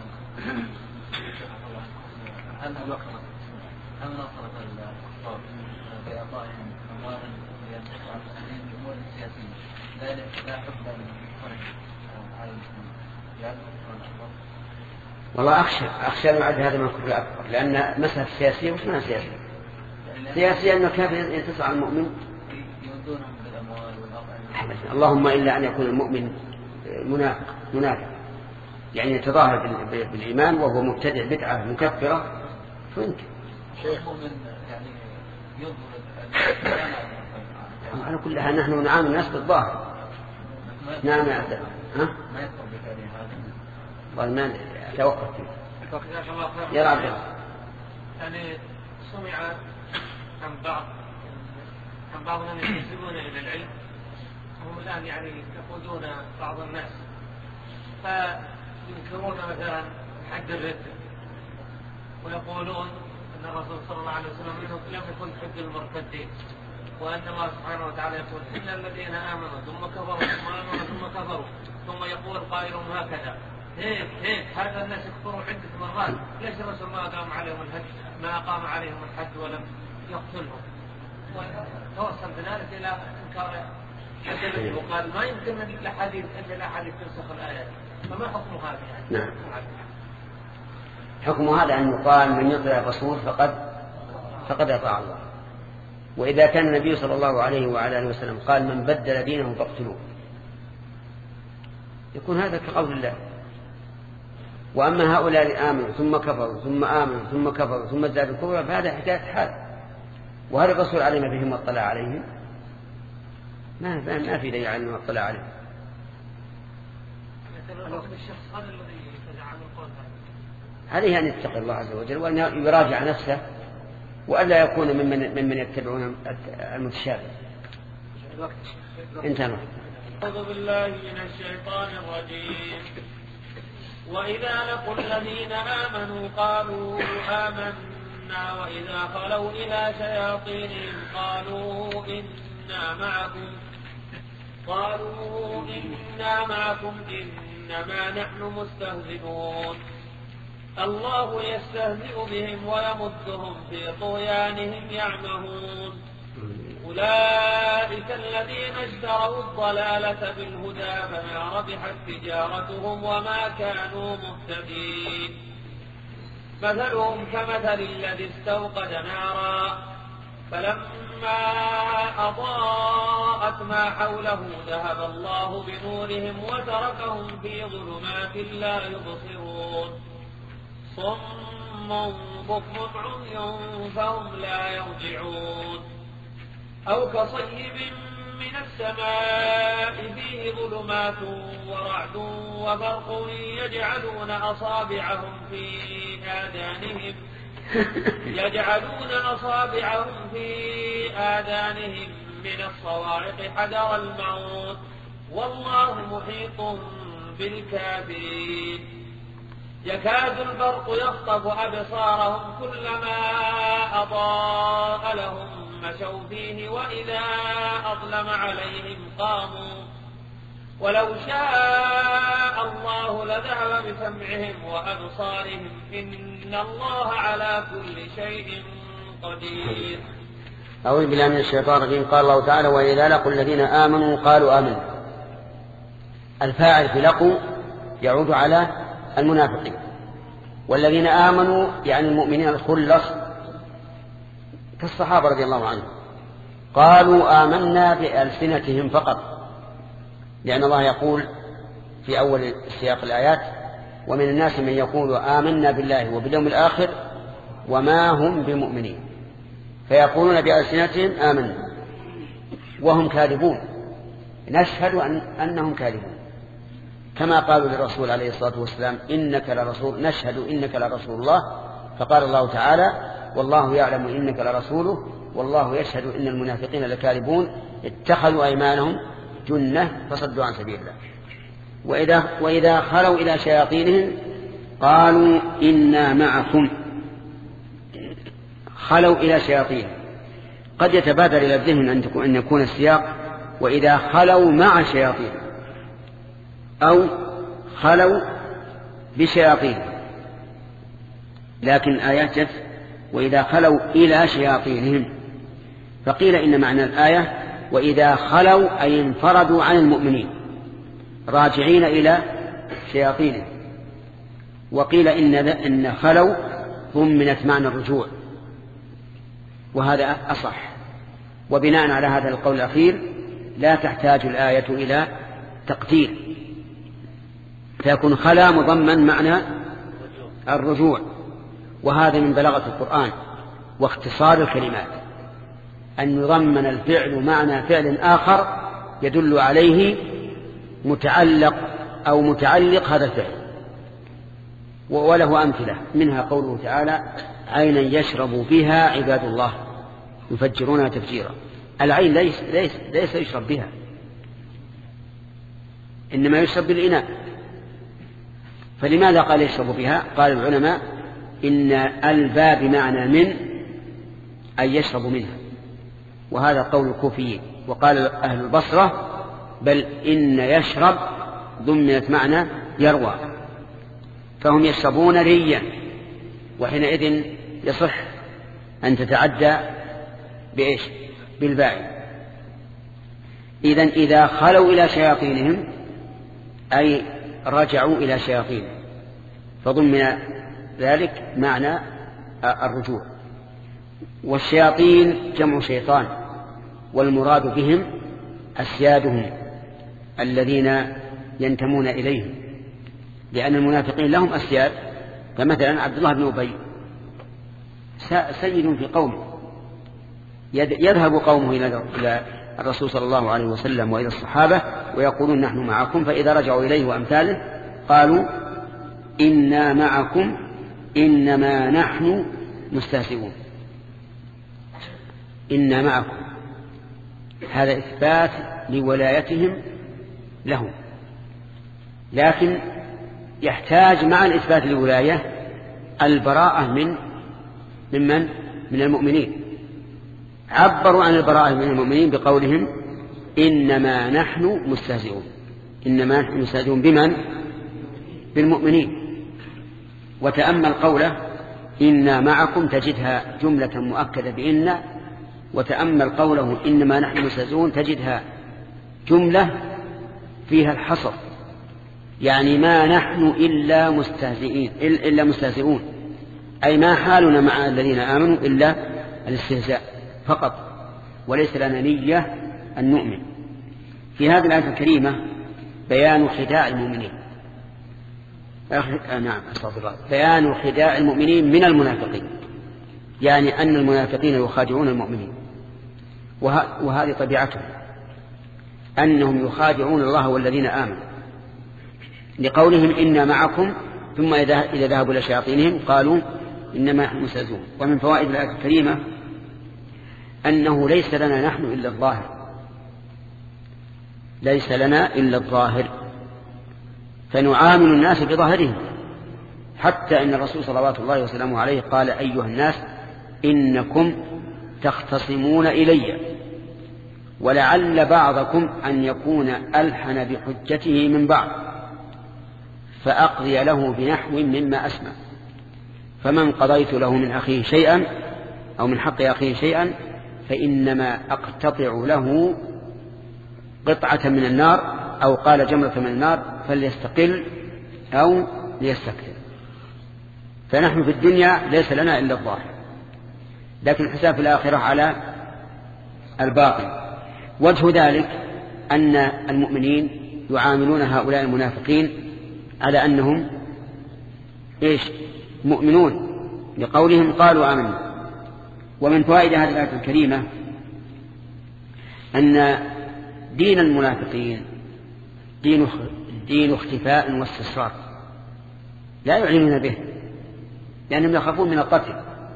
هل هل نصرت الكفار بإعطائهم أموالا لينتصروا على المسلمين بأمور سياسية لا حبا للفرج على المسلمين يعني الكفر؟ والله أخشى أخشى أن يعد هذا من الكفر الأكبر، لأن مسألة سياسية وش معنى سياسية؟ سياسية أن الكافر ينتصر على المؤمن يودونهم بالأموال والأرض. اللهم إلا أن يكون المؤمن منافق منافق يعني يتظاهر بالإيمان وهو مبتدع بدعة مكفرة فيمكن. شيخ من يعني يظهر على كل حال نحن نعامل الناس بالظاهر. نعم يا عبد ها؟ ما يذكر بكلمة هذا. والله ما أتوقف فيه. يا عبد الله. يعني سمع عن بعض عن بعض من ينتسبون إلى العلم هم الآن يعني يقودون بعض الناس فينكرون مثلا حد الردة ويقولون أن الرسول صلى الله عليه وسلم لم يكن حد المرتدين، وأن الله سبحانه وتعالى يقول إن الذين آمنوا ثم كفروا ثم آمنوا ثم كفروا ثم يقول قائلهم هكذا هيك هيك هذا الناس يكفروا عدة مرات، ليش الرسول ما قام عليهم الحد ما قام عليهم الحد ولم يقتلهم؟ وتوصل بذلك إلى إنكار حد وقال ما يمكن أن الأحاديث أن الأحاديث تنسخ الآيات، فما حكم هذا يعني؟ نعم. حكم هذا أن يقال من يطيع الرسول فقد فقد أطاع الله، وإذا كان النبي صلى الله عليه وعلى آله وسلم قال من بدل دينه فاقتلوه يكون هذا كقول الله. وأما هؤلاء آمنوا ثم كفروا ثم آمنوا ثم كفروا ثم ازدادوا كفرا فهذا حكاية حال، وهل الرسول علم بهم واطلع عليهم؟ ما ما في دليل على انه اطلع عليهم. عليه أن يتقي الله عز وجل وأن يراجع نفسه وألا يكون ممن ممن يتبعون المتشابه. انتهى. أعوذ بالله من الشيطان الرجيم. وإذا لقوا الذين آمنوا قالوا آمنا وإذا خلوا إلى شياطينهم قالوا إنا معكم قالوا إنا معكم إنما نحن مستهزئون الله يستهزئ بهم ويمدهم في طغيانهم يعمهون أولئك الذين اشتروا الضلالة بالهدى فما ربحت تجارتهم وما كانوا مهتدين مثلهم كمثل الذي استوقد نارا فلما أضاءت ما حوله ذهب الله بنورهم وتركهم في ظلمات لا يبصرون صم بكم عمي فهم لا يرجعون أو كصيب من السماء فيه ظلمات ورعد وبرق يجعلون أصابعهم في آذانهم يجعلون أصابعهم في آذانهم من الصواعق حذر الموت والله محيط بالكافرين يكاد البرق يخطف أبصارهم كلما أضاء لهم مشوا فيه وإذا أظلم عليهم قاموا ولو شاء الله لذهب بسمعهم وأبصارهم إن الله على كل شيء قدير. أعوذ بالله من الشيطان الرجيم. قال الله تعالى وإذا لقوا الذين آمنوا قالوا آمنا. الفاعل في لقوا يعود على المنافقين، والذين آمنوا يعني المؤمنين الخلص كالصحابة رضي الله عنهم قالوا آمنا بألسنتهم فقط، لأن الله يقول في أول سياق الآيات ومن الناس من يقول آمنا بالله وباليوم الآخر وما هم بمؤمنين، فيقولون بألسنتهم آمنا وهم كاذبون، نشهد أن أنهم كاذبون، كما قالوا للرسول عليه الصلاة والسلام إنك لرسول نشهد إنك لرسول الله، فقال الله تعالى والله يعلم إنك لرسوله والله يشهد إن المنافقين لكاذبون اتخذوا أيمانهم جنة فصدوا عن سبيل الله. وإذا, وإذا خلوا إلى شياطينهم قالوا إنا معكم. خلوا إلى شياطينهم قد يتبادر إلى الذهن أن يكون السياق وإذا خلوا مع شياطينهم أو خلوا بشياطينهم، لكن الآيات جت وإذا خلوا إلى شياطينهم، فقيل إن معنى الآية وإذا خلوا أي انفردوا عن المؤمنين راجعين إلى شياطينهم، وقيل إن, إن خلوا ضمنت معنى الرجوع، وهذا أصح. وبناء على هذا القول الأخير لا تحتاج الآية إلى تقدير، فيكون خلا مضمن معنى الرجوع، وهذا من بلاغة القرآن واختصار الكلمات أن يضمن الفعل معنى فعل آخر يدل عليه متعلق أو متعلق هذا الفعل. وله أمثلة منها قوله تعالى عينا يشرب بها عباد الله يفجرونها تفجيرا. العين ليس, ليس, ليس يشرب بها، إنما يشرب بالإناء. فلماذا قال يشرب بها؟ قال العلماء إن الباء بمعنى من أن يشرب منها، وهذا قول الكوفيين. وقال أهل البصرة بل إن يشرب ضمنت معنى يروى، فهم يشربون ريا، وحينئذ يصح أن تتعدى بإيش؟ بالباء. إذن إذا خلوا إلى شياطينهم أي رجعوا إلى شياطينهم، فضمن ذلك معنى الرجوع. والشياطين جمع شيطان، والمراد بهم أسيادهم الذين ينتمون إليهم، لأن المنافقين لهم أسياد، فمثلا عبد الله بن أبي سيد في قومه، يذهب قومه إلى الرسول صلى الله عليه وسلم وإلى الصحابة ويقولون نحن معكم، فإذا رجعوا إليه وأمثاله قالوا إنا معكم إنما نحن مستهزئون. إنا معكم هذا إثبات لولايتهم لهم، لكن يحتاج مع الإثبات للولاية البراءة من ممن من المؤمنين. عبروا عن البراءة من المؤمنين بقولهم إنما نحن مستهزئون. إنما نحن مستهزئون بمن؟ بالمؤمنين. وتأمل قوله إنا معكم تجدها جملة مؤكدة بإن، وتأمل قوله إنما نحن مستهزئون تجدها جملة فيها الحصر، يعني ما نحن إلا مستهزئين إلا مستهزئون، أي ما حالنا مع الذين آمنوا إلا الاستهزاء فقط، وليس لنا نية أن نؤمن. في هذه الآية الكريمة بيان خداع المؤمنين، نعم أستغفر الله، بيان خداع المؤمنين من المنافقين، يعني أن المنافقين يخادعون المؤمنين، وه... وهذه طبيعتهم أنهم يخادعون الله والذين آمنوا، لقولهم إنا معكم، ثم إذا ذهبوا إلى شياطينهم قالوا إنما نحن مستهزئون. ومن فوائد الآية الكريمة أنه ليس لنا نحن إلا الظاهر، ليس لنا إلا الظاهر، فنعامل الناس بظاهرهم، حتى أن الرسول صلوات الله وسلامه عليه قال: أيها الناس إنكم تختصمون إلي، ولعل بعضكم أن يكون ألحن بحجته من بعض، فأقضي له بنحو مما أسمع، فمن قضيت له من أخيه شيئا أو من حق أخيه شيئا فإنما أقتطع له قطعة من النار، أو قال جمرة من النار، فليستقل أو ليستكثر. فنحن في الدنيا ليس لنا إلا الظاهر، لكن الحساب في الآخرة على الباطن. وجه ذلك أن المؤمنين يعاملون هؤلاء المنافقين على أنهم إيش؟ مؤمنون، لقولهم قالوا آمنا. ومن فوائد هذه الآية الكريمة أن دين المنافقين دين دين اختفاء واستسرار، لا يعلنون به لأنهم يخافون من القتل،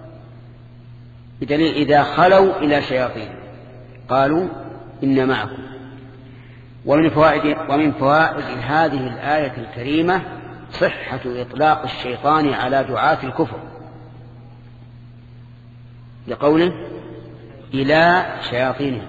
بدليل إذا خلوا إلى شياطين قالوا إن معكم. ومن فوائد ومن فوائد هذه الآية الكريمة صحة إطلاق الشيطان على دعاة الكفر، لقوله إلى شياطينهم.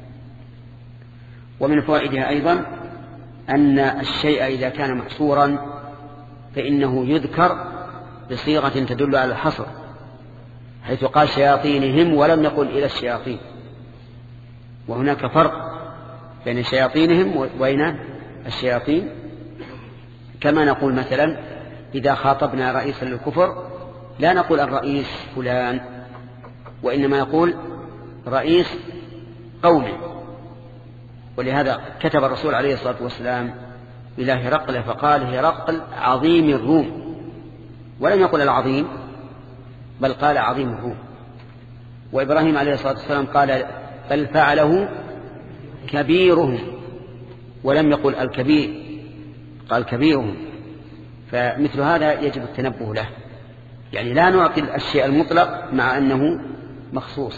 ومن فوائدها أيضا أن الشيء إذا كان محصورا فإنه يذكر بصيغة تدل على الحصر، حيث قال شياطينهم ولم يقل إلى الشياطين، وهناك فرق بين شياطينهم وبين الشياطين. كما نقول مثلا إذا خاطبنا رئيسا للكفر لا نقول الرئيس فلان، وإنما نقول رئيس قومه. ولهذا كتب الرسول عليه الصلاة والسلام إلى هرقل فقال: هرقل عظيم الروم، ولم يقل العظيم بل قال عظيم الروم. وإبراهيم عليه الصلاة والسلام قال: بل فعله كبيرهم، ولم يقل الكبير، قال كبيرهم. فمثل هذا يجب التنبه له، يعني لا نعطي الشيء المطلق مع أنه مخصوص.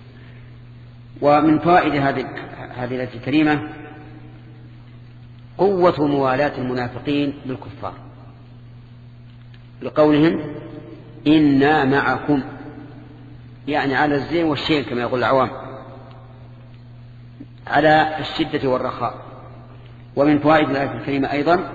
ومن فوائد هذه هذه الآية الكريمة قوة موالاة المنافقين بالكفار، لقولهم إنا معكم، يعني على الزين والشين كما يقول العوام، على الشدة والرخاء. ومن فوائد الآية الكريمة أيضا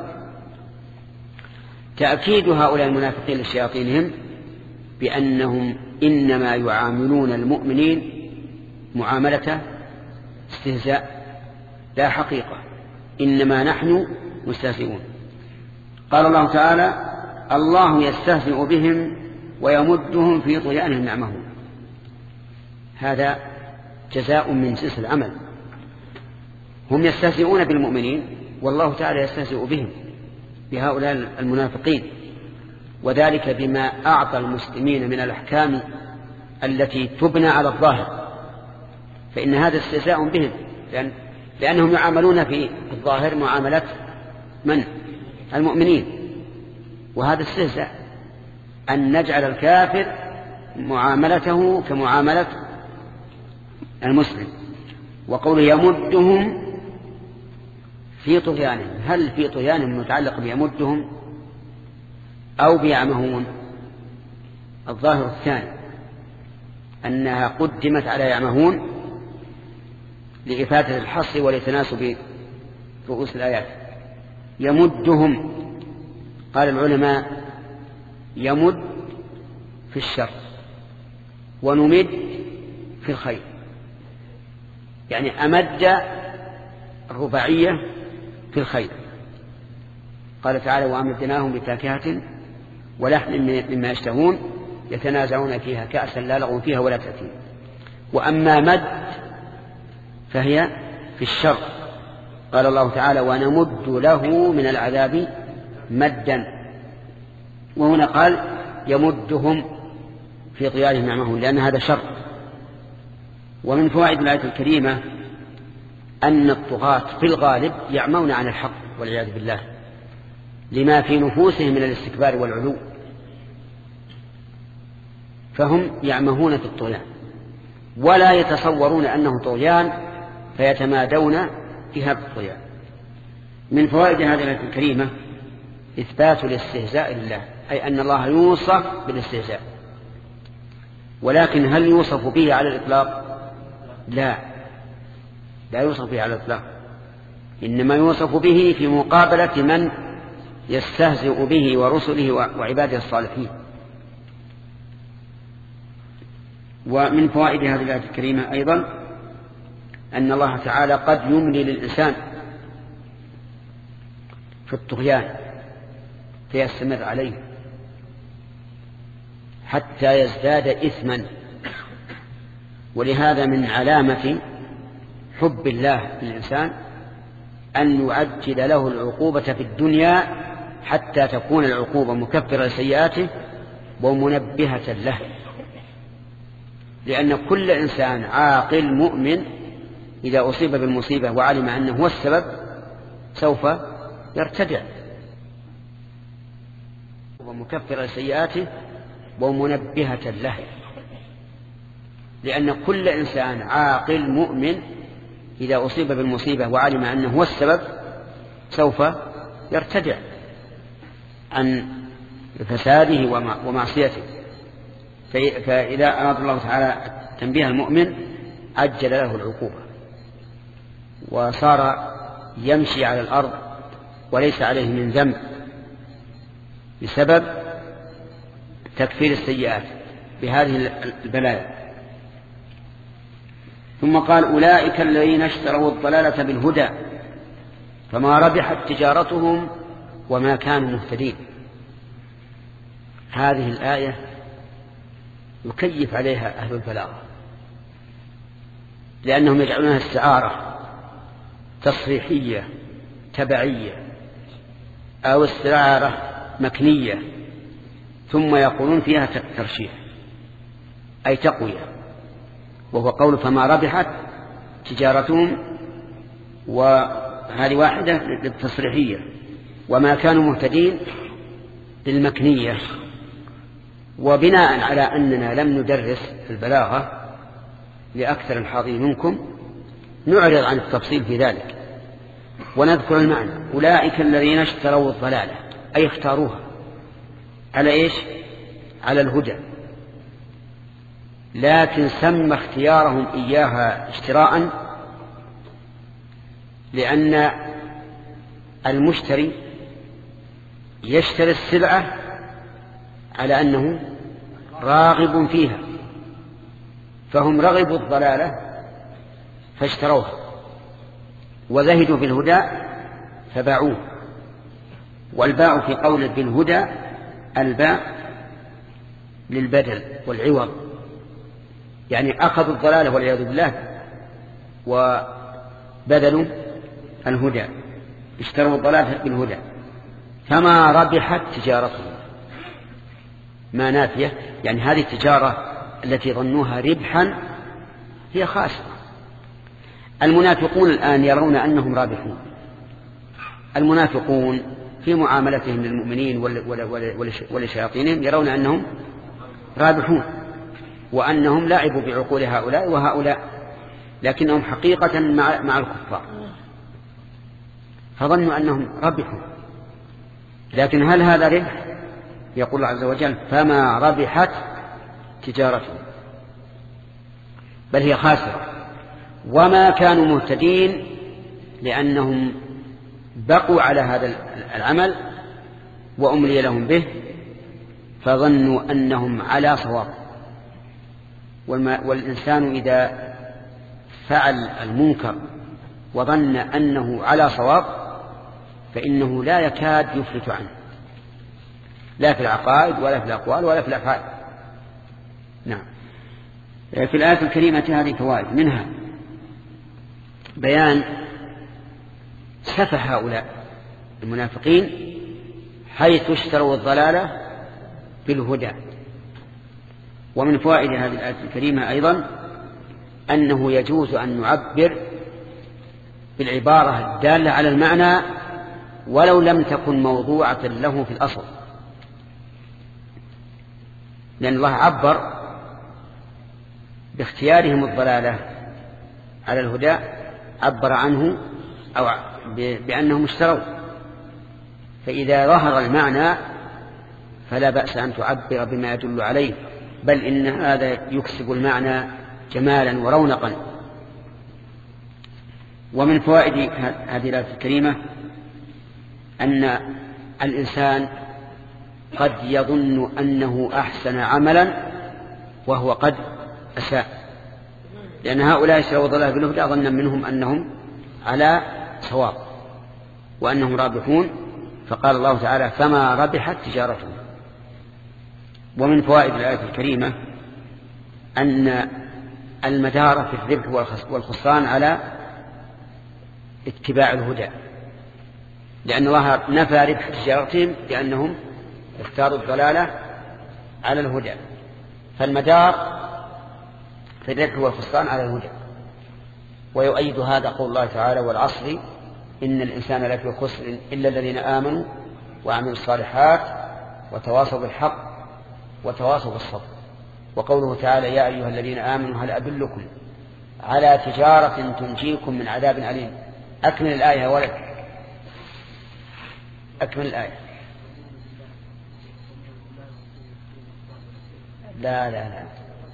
تأكيد هؤلاء المنافقين لشياطينهم بأنهم إنما يعاملون المؤمنين معاملة استهزاء لا حقيقة، إنما نحن مستهزئون. قال الله تعالى: الله يستهزئ بهم ويمدهم في طغيانهم يعمهون. هذا جزاء من جنس العمل، هم يستهزئون بالمؤمنين والله تعالى يستهزئ بهم، بهؤلاء المنافقين، وذلك بما أعطى المسلمين من الأحكام التي تبنى على الظاهر، فإن هذا استهزاء بهم، لأن لأنهم يعاملون في الظاهر معاملة من؟ المؤمنين، وهذا استهزاء أن نجعل الكافر معاملته كمعاملة المسلم. وقوله يمدهم في طغيانهم، هل في طغيانهم متعلق بيمدهم أو بيعمهون؟ الظاهر الثاني أنها قدمت على يعمهون لإفادة الحصر ولتناسب رؤوس الآيات. يمدهم، قال العلماء يمد في الشر ونمد في الخير، يعني أمد الرباعية في الخير. قال تعالى: وأمدناهم بفاكهة ولحم مما يشتهون يتنازعون فيها كأسا لا لغو فيها ولا تأثيم. وأما مد فهي في الشر، قال الله تعالى: ونمد له من العذاب مدا. وهنا قال يمدهم في طغيانهم يعمهون، لأن هذا شر. ومن فوائد الآية الكريمة أن الطغاة في الغالب يعمون عن الحق والعياذ بالله، لما في نفوسهم من الاستكبار والعلو. فهم يعمهون في الطغيان ولا يتصورون أنه طغيان فيتمادون في هذا الطغيان. من فوائد هذه الآية الكريمة إثبات الاستهزاء لله، أي أن الله يوصف بالاستهزاء، ولكن هل يوصف به على الإطلاق؟ لا، لا يوصف به على الإطلاق، إنما يوصف به في مقابلة من يستهزئ به ورسله وعباده الصالحين. ومن فوائد هذه الآية الكريمة أيضا أن الله تعالى قد يملي للإنسان في الطغيان فيستمر عليه حتى يزداد إثما، ولهذا من علامة حب الله للإنسان أن يعجل له العقوبة في الدنيا حتى تكون العقوبة مكفرة لسيئاته ومنبهة له، لأن كل إنسان عاقل مؤمن إذا أصيب بالمصيبة وعلم أنه هو السبب سوف يرتدع ومكفرة لسيئاته ومنبهة له، لأن كل إنسان عاقل مؤمن إذا أصيب بالمصيبة وعلم أنه هو السبب سوف يرتدع عن فساده ومعصيته. فإذا أراد الله تعالى تنبيه المؤمن عجل له العقوبة وصار يمشي على الأرض وليس عليه من ذنب بسبب تكفير السيئات بهذه البلايا. ثم قال أولئك الذين اشتروا الضلالة بالهدى فما ربحت تجارتهم وما كانوا مهتدين. هذه الآية يكيف عليها أهل البلاغة لأنهم يجعلونها استعارة تصريحية تبعية أو استعارة مكنية ثم يقولون فيها ترشيح أي تقوية، وهو قول فما ربحت تجارتهم، وهذه واحدة للتصريحية، وما كانوا مهتدين للمكنية. وبناء على أننا لم ندرس البلاغة لأكثر الحاضرين منكم نعرض عن التفصيل في ذلك ونذكر المعنى. أولئك الذين اشتروا الضلالة أي اختاروها على إيش؟ على الهدى، لكن سمى اختيارهم إياها اشتراء لأن المشتري يشتري السلعة على أنه راغب فيها، فهم رغبوا الضلالة فاشتروها وزهدوا في الهدى فباعوه. والباع في قول بالهدى الباع للبدل والعوض، يعني أخذوا الضلالة والعياذ بالله وبدلوا الهدى، اشتروا الضلالة بالهدى. فما ربحت تجارتهم، ما نافية، يعني هذه التجارة التي ظنوها ربحا هي خاسرة. المنافقون الآن يرون أنهم رابحون، المنافقون في معاملتهم للمؤمنين ولشياطينهم يرون أنهم رابحون وأنهم لعبوا بعقول هؤلاء وهؤلاء، لكنهم حقيقة مع, مع الكفار، فظنوا أنهم ربحوا. لكن هل هذا ربح؟ يقول الله عز وجل فما ربحت تجارتهم، بل هي خاسرة. وما كانوا مهتدين لأنهم بقوا على هذا العمل وأملي لهم به فظنوا أنهم على صواب. والإنسان إذا فعل المنكر وظن أنه على صواب فإنه لا يكاد يفلت عنه، لا في العقائد ولا في الأقوال ولا في الأفعال. نعم. في الآية الكريمة هذه فوائد، منها بيان سفه هؤلاء المنافقين حيث اشتروا الضلالة بالهدى. ومن فوائد هذه الآية الكريمة أيضا أنه يجوز أن نعبر بالعبارة الدالة على المعنى ولو لم تكن موضوعة له في الأصل، لأن الله عبر باختيارهم الضلالة على الهدى عبر عنه أو بأنهم اشتروا. فإذا ظهر المعنى فلا بأس أن تعبر بما يدل عليه، بل إن هذا يكسب المعنى جمالا ورونقا. ومن فوائد هذه الآية الكريمة أن الإنسان قد يظن أنه أحسن عملا وهو قد أساء، لأن هؤلاء اشتروا الضلالة بالهدى ظنا منهم أنهم على صواب وأنهم رابحون، فقال الله تعالى فما ربحت تجارتهم. ومن فوائد الآية الكريمة أن المدار في الربح والخسران على اتباع الهدى، لأن الله نفى ربح تجارتهم لأنهم اختاروا الضلالة على الهدى، فالمدار في الربح والخسران على الهدى. ويؤيد هذا قول الله تعالى والعصر إن الإنسان لفي خسر إلا الذين آمنوا وعملوا الصالحات وتواصوا بالحق وتواصوا بالصبر. وقوله تعالى يا أيها الذين آمنوا هل أدلكم على تجارة تنجيكم من عذاب أليم. أكمل الآية يا ولد، أكمل الآية. لا لا لا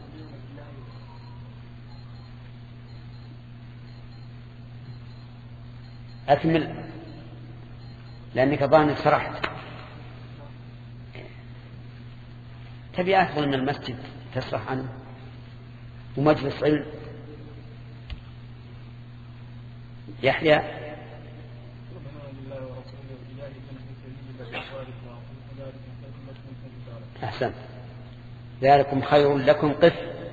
أكمل لأنك ظاهر سرحت. تبي أدخل من المسجد تسرح عنه ومجلس علم. يحيى أحسن ذلكم خير لكم قف.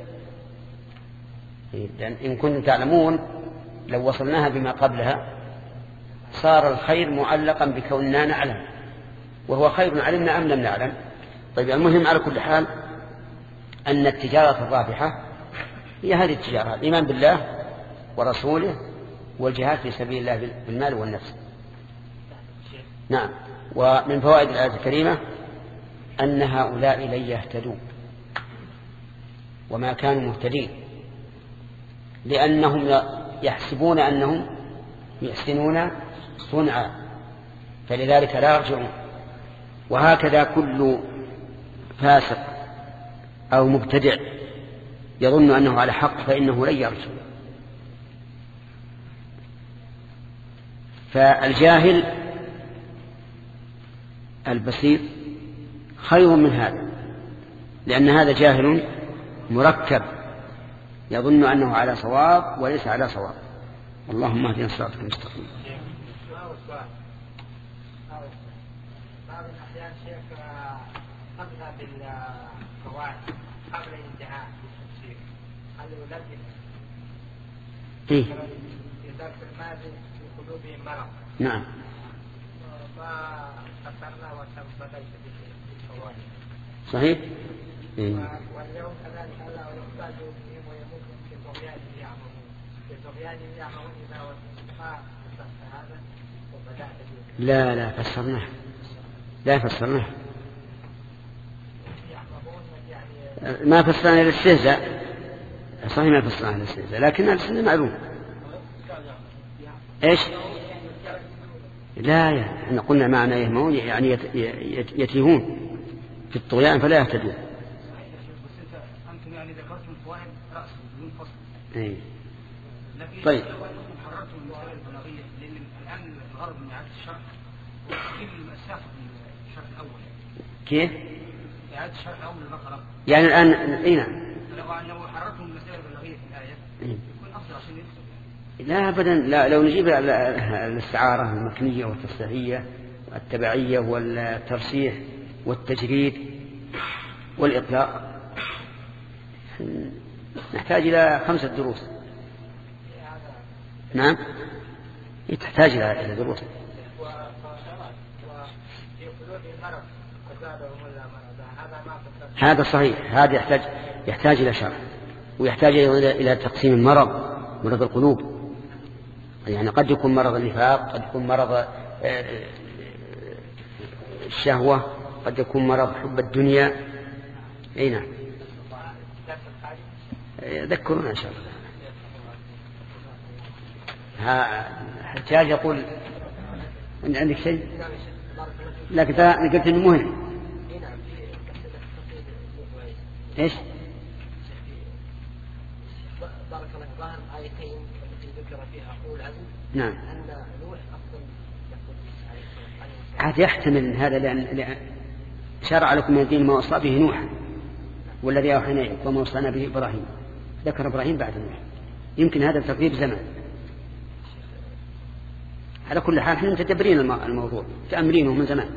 إن كنتم تعلمون لو وصلناها بما قبلها صار الخير معلقا بكوننا نعلم، وهو خير علمنا أم لم نعلم. طيب المهم على كل حال أن التجارة الرابحة هي هذه التجارة، الإيمان بالله ورسوله والجهاد في سبيل الله بالمال والنفس. نعم. ومن فوائد الآية الكريمة أن هؤلاء لن يهتدوا وما كانوا مهتدين، لأنهم يحسبون أنهم يحسنون صنعا فلذلك لا يرجعون. وهكذا كل فاسق أو مبتدع يظن أنه على حق فإنه لن يرجع. فالجاهل البسيط خير من هذا، لأن هذا جاهل مركب يظن أنه على صواب وليس على صواب. اللهم اهدنا الصراط المستقيم. بعض الأحيان شيخ أبنى بالقواعد قبل الانتهاء بالتفسير هل يلبس إيه؟ في درس الماضي في قلوبهم مرض. نعم. ما فسرنا وتبدأت بالقواعد. صحيح. إيه؟ واليوم كذلك الله يحتاج بهم ويموتهم في طغيانهم يعمهون في طغيانهم يعمهون إذا وما فسرت هذا وبدأت به. لا لا فسرناه لا فسرناه ما فسرنا للاستهزاء. صحيح ما فسرنا للاستهزاء لكن الاستهزاء معلوم. ايش؟ لا يا احنا قلنا معنى يهمون يعني يتيهون في الطغيان فلا يهتدون. أنتم يعني ذكرتم فوائد رأس بدون فصل. اي طيب. حررتم المسائل البلاغية لأن الآن الغرب من إعادة الشرح وكيف المسافة من الشرح الأول. كيف؟ إعادة الشرح الأول للبقرة. يعني الآن اي نعم. لو حررتم المسائل البلاغية في الآية يكون أفضل عشان يكتب. لا أبدا. لا لو نجيب الاستعارة المكنية والتصريحية والتبعية والترشيح والتجريد والإطلاق نحتاج إلى خمسة دروس. نعم تحتاج إلى دروس. هذا صحيح. هذا يحتاج يحتاج إلى شرح ويحتاج إلى تقسيم المرض، مرض القلوب. يعني قد يكون مرض النفاق، قد يكون مرض الشهوة، قد يكون مرض حب الدنيا. أي نعم. ذكرونا إن شاء الله. ها حجاج يقول عندك شيء؟ لكن قلت إنه مهم. إيش؟ بارك الله ظاهر آيتين التي ذكر فيها أولو العزم. نعم. أن نوح أفضل يقول عاد يحتمل هذا لأن, لأن شرع لكم من الدين ما وصى به نوحا والذي أوحينا إليك وما وصانا به إبراهيم. ذكر إبراهيم بعد نوح. يمكن هذا تقدير زمن. على كل حال احنا متدبرين الموضوع تأمرينه من زمان.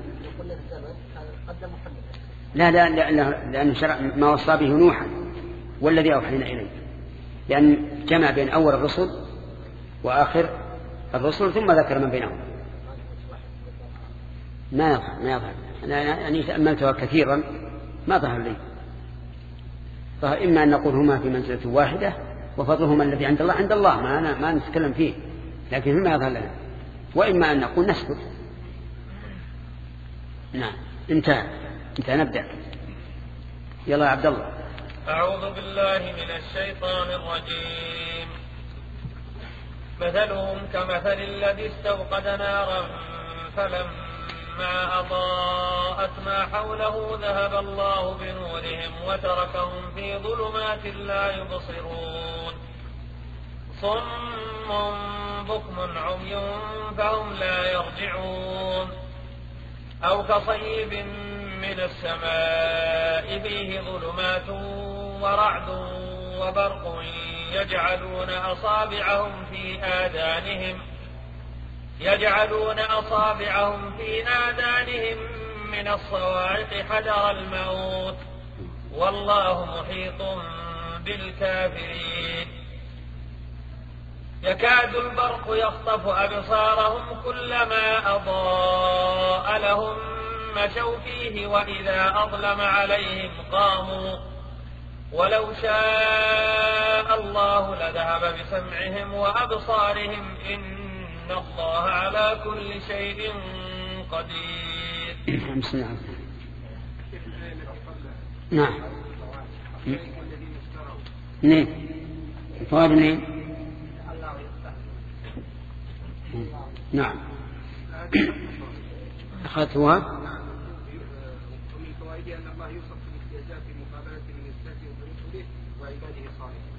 لا لا لا, لا لأن شرع ما وصى به نوحا والذي أوحينا إليه، لأن جمع بين أول الرسل وآخر الرسل ثم ذكر من بينهم. ما يظهر ما يظهر أنا يعني تأملتها كثيرا ما ظهر لي. فإما أن نقول هما في منزلة واحدة وفضلهما الذي عند الله عند الله ما أنا ما نتكلم فيه، لكن فيما يظهر لنا، وإما أن نقول نسكت. نعم انتهى انتهى نبدأ. يلا يا عبد الله. أعوذ بالله من الشيطان الرجيم. مثلهم كمثل الذي استوقد نارا فلما أضاءت ما حوله ذهب الله بنورهم وتركهم في ظلمات لا يبصرون صم بكم عمي فهم لا يرجعون أو كصيب من السماء فيه ظلمات ورعد وبرق يجعلون أصابعهم في آذانهم يجعلون أصابعهم في آذانهم من الصواعق حذر الموت والله محيط بالكافرين يكاد البرق يخطف أبصارهم كلما أضاء لهم مشوا فيه وإذا أظلم عليهم قاموا ولو شاء الله لذهب بسمعهم وأبصارهم إن الله على كل شيء قدير. نعم نعم فوائد نعم نعم أخذتها. ومن فوائده أن الله يوصف بالاحتياجات في مقابلة من يستهزئ برسله وعباده صالحين.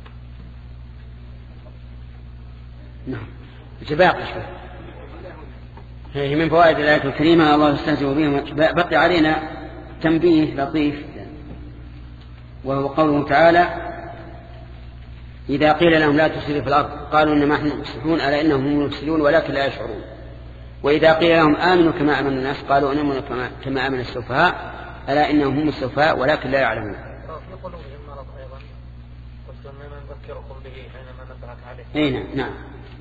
نعم باقي شوي. هي من فوائد الآية الكريمة الله يستهزئ بهم. بقي علينا تنبيه لطيف وهو قوله تعالى إذا قيل لهم لا تفسدوا في الأرض قالوا إنما نحن مصلحون ألا إنهم هم المفسدون ولكن لا يشعرون. وإذا قيل لهم آمنوا كما آمن الناس قالوا نؤمن كما آمن السفهاء ألا إنهم هم السفهاء ولكن لا يعلمون. في قلوبهم مرض أيضا قلت ما نذكركم به حينما نبهت عليه. أي نعم نعم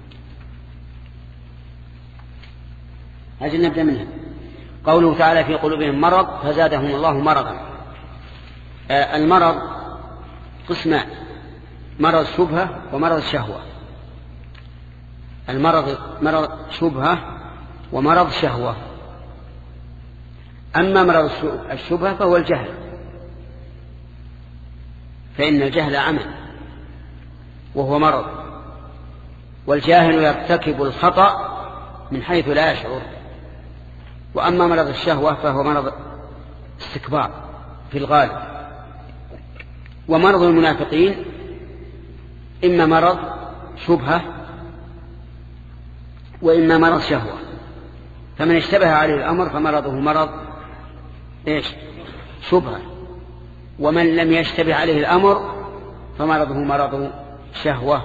أجل نبدأ منها. قوله تعالى في قلوبهم مرض فزادهم الله مرضا. آه المرض قسمان مرض شبهة ومرض شهوة. المرض مرض شبهة ومرض شهوة. أما مرض الشبهة فهو الجهل فإن الجهل عمى وهو مرض والجاهل يرتكب الخطأ من حيث لا يشعر. وأما مرض الشهوة فهو مرض استكبار في الغالب. ومرض المنافقين إما مرض شبهة وإما مرض شهوة. فمن اشتبه عليه الأمر فمرضه مرض إيش شبهة ومن لم يشتبه عليه الأمر فمرضه مرض شهوة.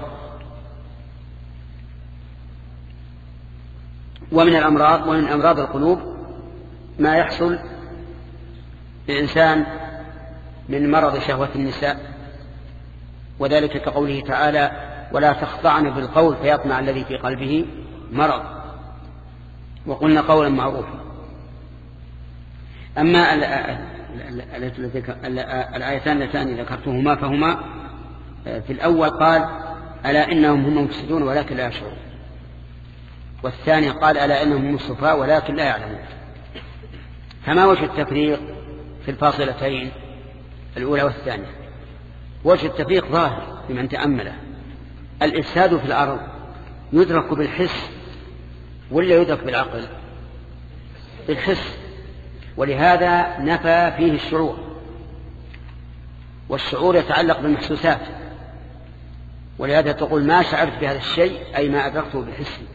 ومن الأمراض ومن أمراض القلوب ما يحصل للإنسان من مرض شهوة النساء وذلك كقوله تعالى ولا تخضعن بالقول فيطمع الذي في قلبه مرض وقلنا قولا معروفا. أما الآيتان اللتان ذكرتهما فهما في الأول قال ألا إنهم هم المفسدون ولكن لا يشعرون والثاني قال ألا إنهم هم السفهاء ولكن لا يعلمون. فما وجه التفريق في الفاصلتين الأولى والثانية؟ وجه التفريق ظاهر لمن تأمله. الإفساد في الأرض يدرك بالحس ولا يدرك بالعقل؟ بالحس، ولهذا نفى فيه الشعور، والشعور يتعلق بالمحسوسات، ولهذا تقول ما شعرت بهذا الشيء أي ما أدركته بحسي.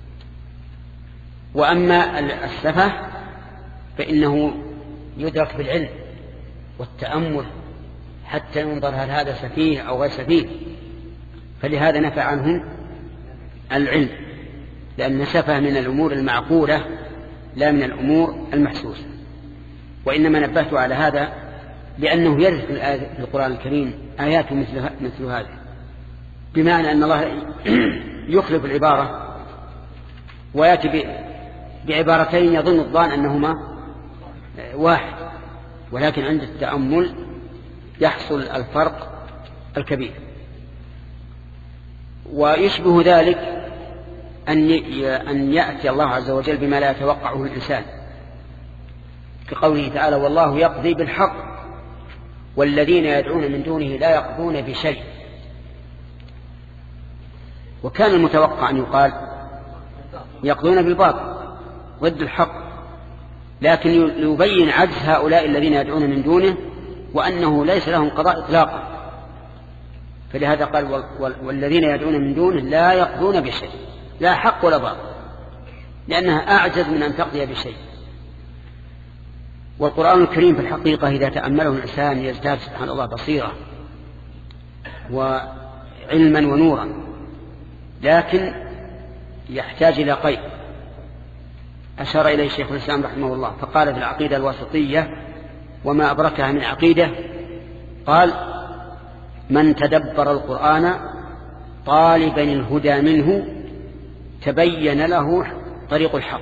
وأما السفه فإنه يدرك بالعلم والتأمل حتى ينظر هل هذا سفيه أو غير سفيه، فلهذا نفى عنه العلم، لأن سفه من الأمور المعقولة لا من الأمور المحسوسة. وإنما نبهت على هذا لأنه يرد في القرآن الكريم آيات مثل, مثل هذه، بمعنى أن الله يخلف العبارة ويأتي بعبارتين يظن الظان أنهما واحد، ولكن عند التأمل يحصل الفرق الكبير. ويشبه ذلك أن يأتي الله عز وجل بما لا يتوقعه الإنسان، كقوله تعالى والله يقضي بالحق والذين يدعون من دونه لا يقضون بشيء. وكان المتوقع أن يقال يقضون بالباطل ضد الحق، لكن ليبين عجز هؤلاء الذين يدعون من دونه وأنه ليس لهم قضاء إطلاقا، فلهذا قال والذين يدعون من دونه لا يقضون بشيء، لا حق ولا باطل، لأنها أعجز من أن تقضي بشيء. والقرآن الكريم في الحقيقة إذا تأمله الإنسان يزداد سبحان الله بصيرة وعلما ونورا، لكن يحتاج إلى قيد أشار إليه شيخ الإسلام رحمه الله فقال في العقيدة الواسطية وما أبركها من عقيدة، قال من تدبر القرآن طالبا الهدى منه تبين له طريق الحق،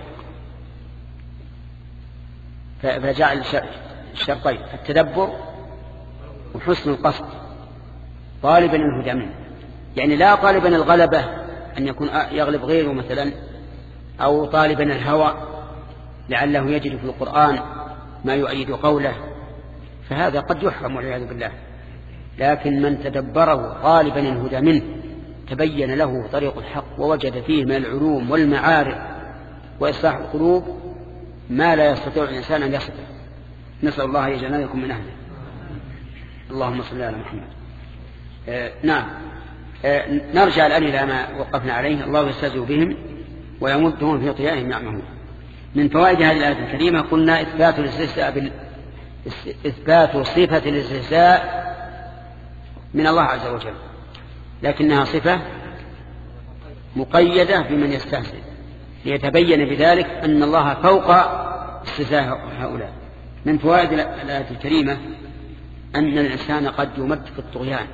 فجعل الشرطين التدبر وحسن القصد طالبا الهدى منه، يعني لا طالبا الغلبة أن يكون يغلب غيره مثلا، أو طالبا الهوى لعله يجد في القرآن ما يؤيد قوله، فهذا قد يحرم والعياذ بالله. لكن من تدبره طالبا الهدى منه تبين له طريق الحق ووجد فيه من العلوم والمعارف وإصلاح القلوب ما لا يستطيع الإنسان أن يصله. نسأل الله يجعلنا لكم من أهله. اللهم صل على محمد. آه نعم آه نرجع الآن إلى ما وقفنا عليه. الله يستهزئ بهم ويمدهم في طغيانهم يعمهون. من فوائد هذه الآية الكريمة قلنا إثبات الاستهزاء بال... إثبات صفة الاستهزاء من الله عز وجل، لكنها صفة مقيدة بمن يستهزئ، ليتبين بذلك أن الله فوق استهزاء هؤلاء. من فوائد الآية الكريمة أن الإنسان قد يمد في الطغيان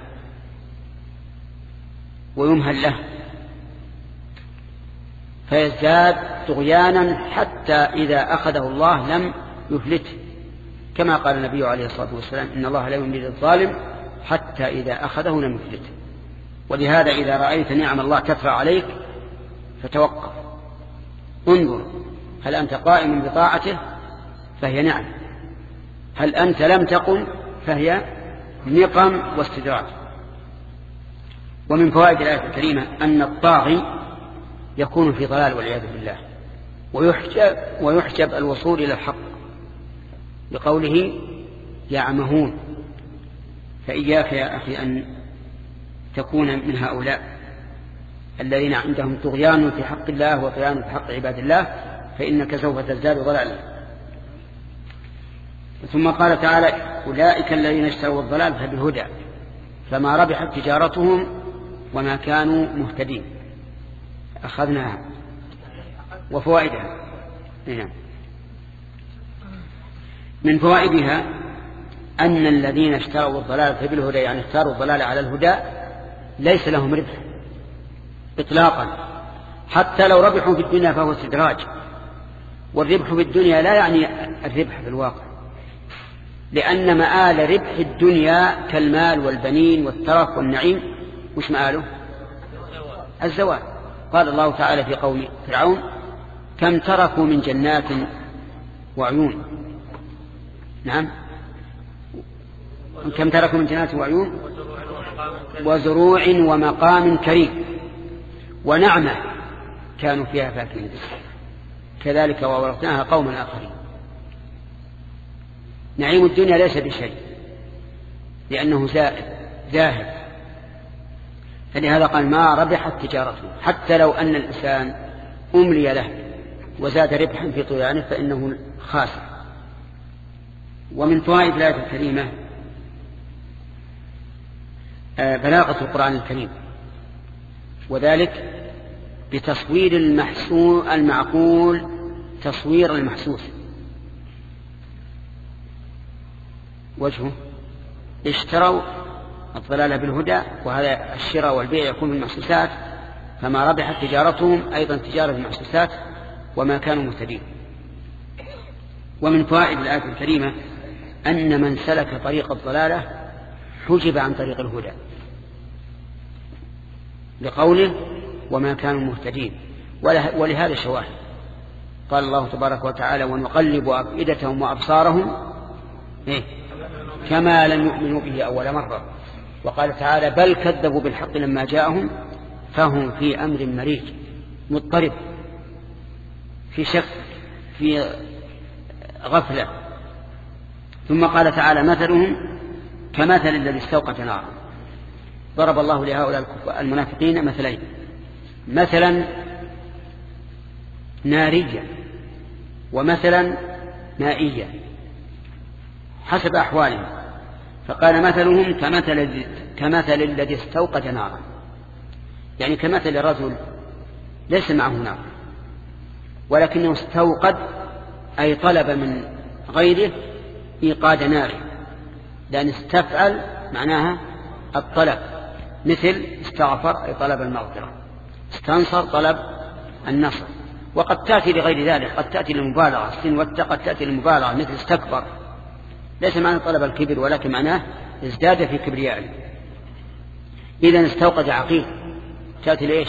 ويمهل له فيزداد طغيانا حتى إذا أخذه الله لم يفلته، كما قال النبي عليه الصلاة والسلام إن الله لا يملي للظالم حتى إذا أخذه لم يفلته. ولهذا إذا رأيت نعم الله تفرع عليك فتوقف، انظر هل أنت قائم بطاعته فهي نعم، هل أنت لم تقم فهي نقم واستدراج. ومن فوائد الآية الكريمة أن الطاغي يكون في ضلال والعياذ بالله، ويحجب, ويحجب الوصول إلى الحق بقوله يعمهون. فإياك يا أخي أن تكون من هؤلاء الذين عندهم طغيان في حق الله وطغيان في حق عباد الله، فإنك سوف تزداد ضلالا. ثم قال تعالى أولئك الذين اشتروا الضلال فبالهدى فما ربحت تجارتهم وما كانوا مهتدين. أخذناها وفوائدها. من فوائدها أن الذين اشتروا الضلال فبالهدى يعني اختاروا الضلال على الهدى ليس لهم ربح إطلاقا، حتى لو ربحوا في الدنيا فهو استدراج، والربح في الدنيا لا يعني الربح في الواقع، لأن مآل ربح الدنيا كالمال والبنين والترف والنعيم وش مآله؟ الزوال. قال الله تعالى في قول فرعون كم تركوا من جنات وعيون. نعم كم تركوا من جنات وعيون وزروع ومقام كريم ونعمة كانوا فيها فاكهين كذلك وورثناها قوما آخرين. نعيم الدنيا ليس بشيء لأنه زائد ذاهب، فلهذا قال ما ربحت تجارته، حتى لو أن الإنسان أملي له وزاد ربحا في طغيانه فإنه خاسر. ومن فوائد الآية الكريمة بلاغة القرآن الكريم، وذلك بتصوير المحسوس المعقول تصوير المحسوس. وجهه اشتروا الضلالة بالهدى، وهذا الشراء والبيع يكون من المحسوسات، فما ربحت تجارتهم أيضا تجارة المحسوسات وما كانوا مهتدين. ومن فوائد الآية الكريمة أن من سلك طريق الضلالة حجب عن طريق الهدى لقوله وما كانوا مهتدين. ولهذا شواهد قال الله تبارك وتعالى ونقلب أفئدتهم وأبصارهم إيه؟ كما لم يؤمنوا به أول مرة. وقال تعالى بل كذبوا بالحق لما جاءهم فهم في أمر مريج مضطرب في شك في غفلة. ثم قال تعالى مثلهم كمثل الذي استوقد نارا. ضرب الله لهؤلاء المنافقين مثلين، مثلا ناريا ومثلا مائيا حسب أحوالهم، فقال مثلهم كمثل, كمثل الذي استوقد نارا، يعني كمثل رجل ليس معه نار ولكنه استوقد أي طلب من غيره إيقاد نار، لأن استفعل معناها الطلب، مثل استغفر أي طلب المغفرة، استنصر طلب النصر. وقد تأتي لغير ذلك، قد تأتي للمبالغة، استنوت قد تأتي للمبالغة مثل استكبر، ليس معنى طلب الكبر ولكن معناه ازداد في كبريائه. إذن استوقد عقيل تأتي لإيش؟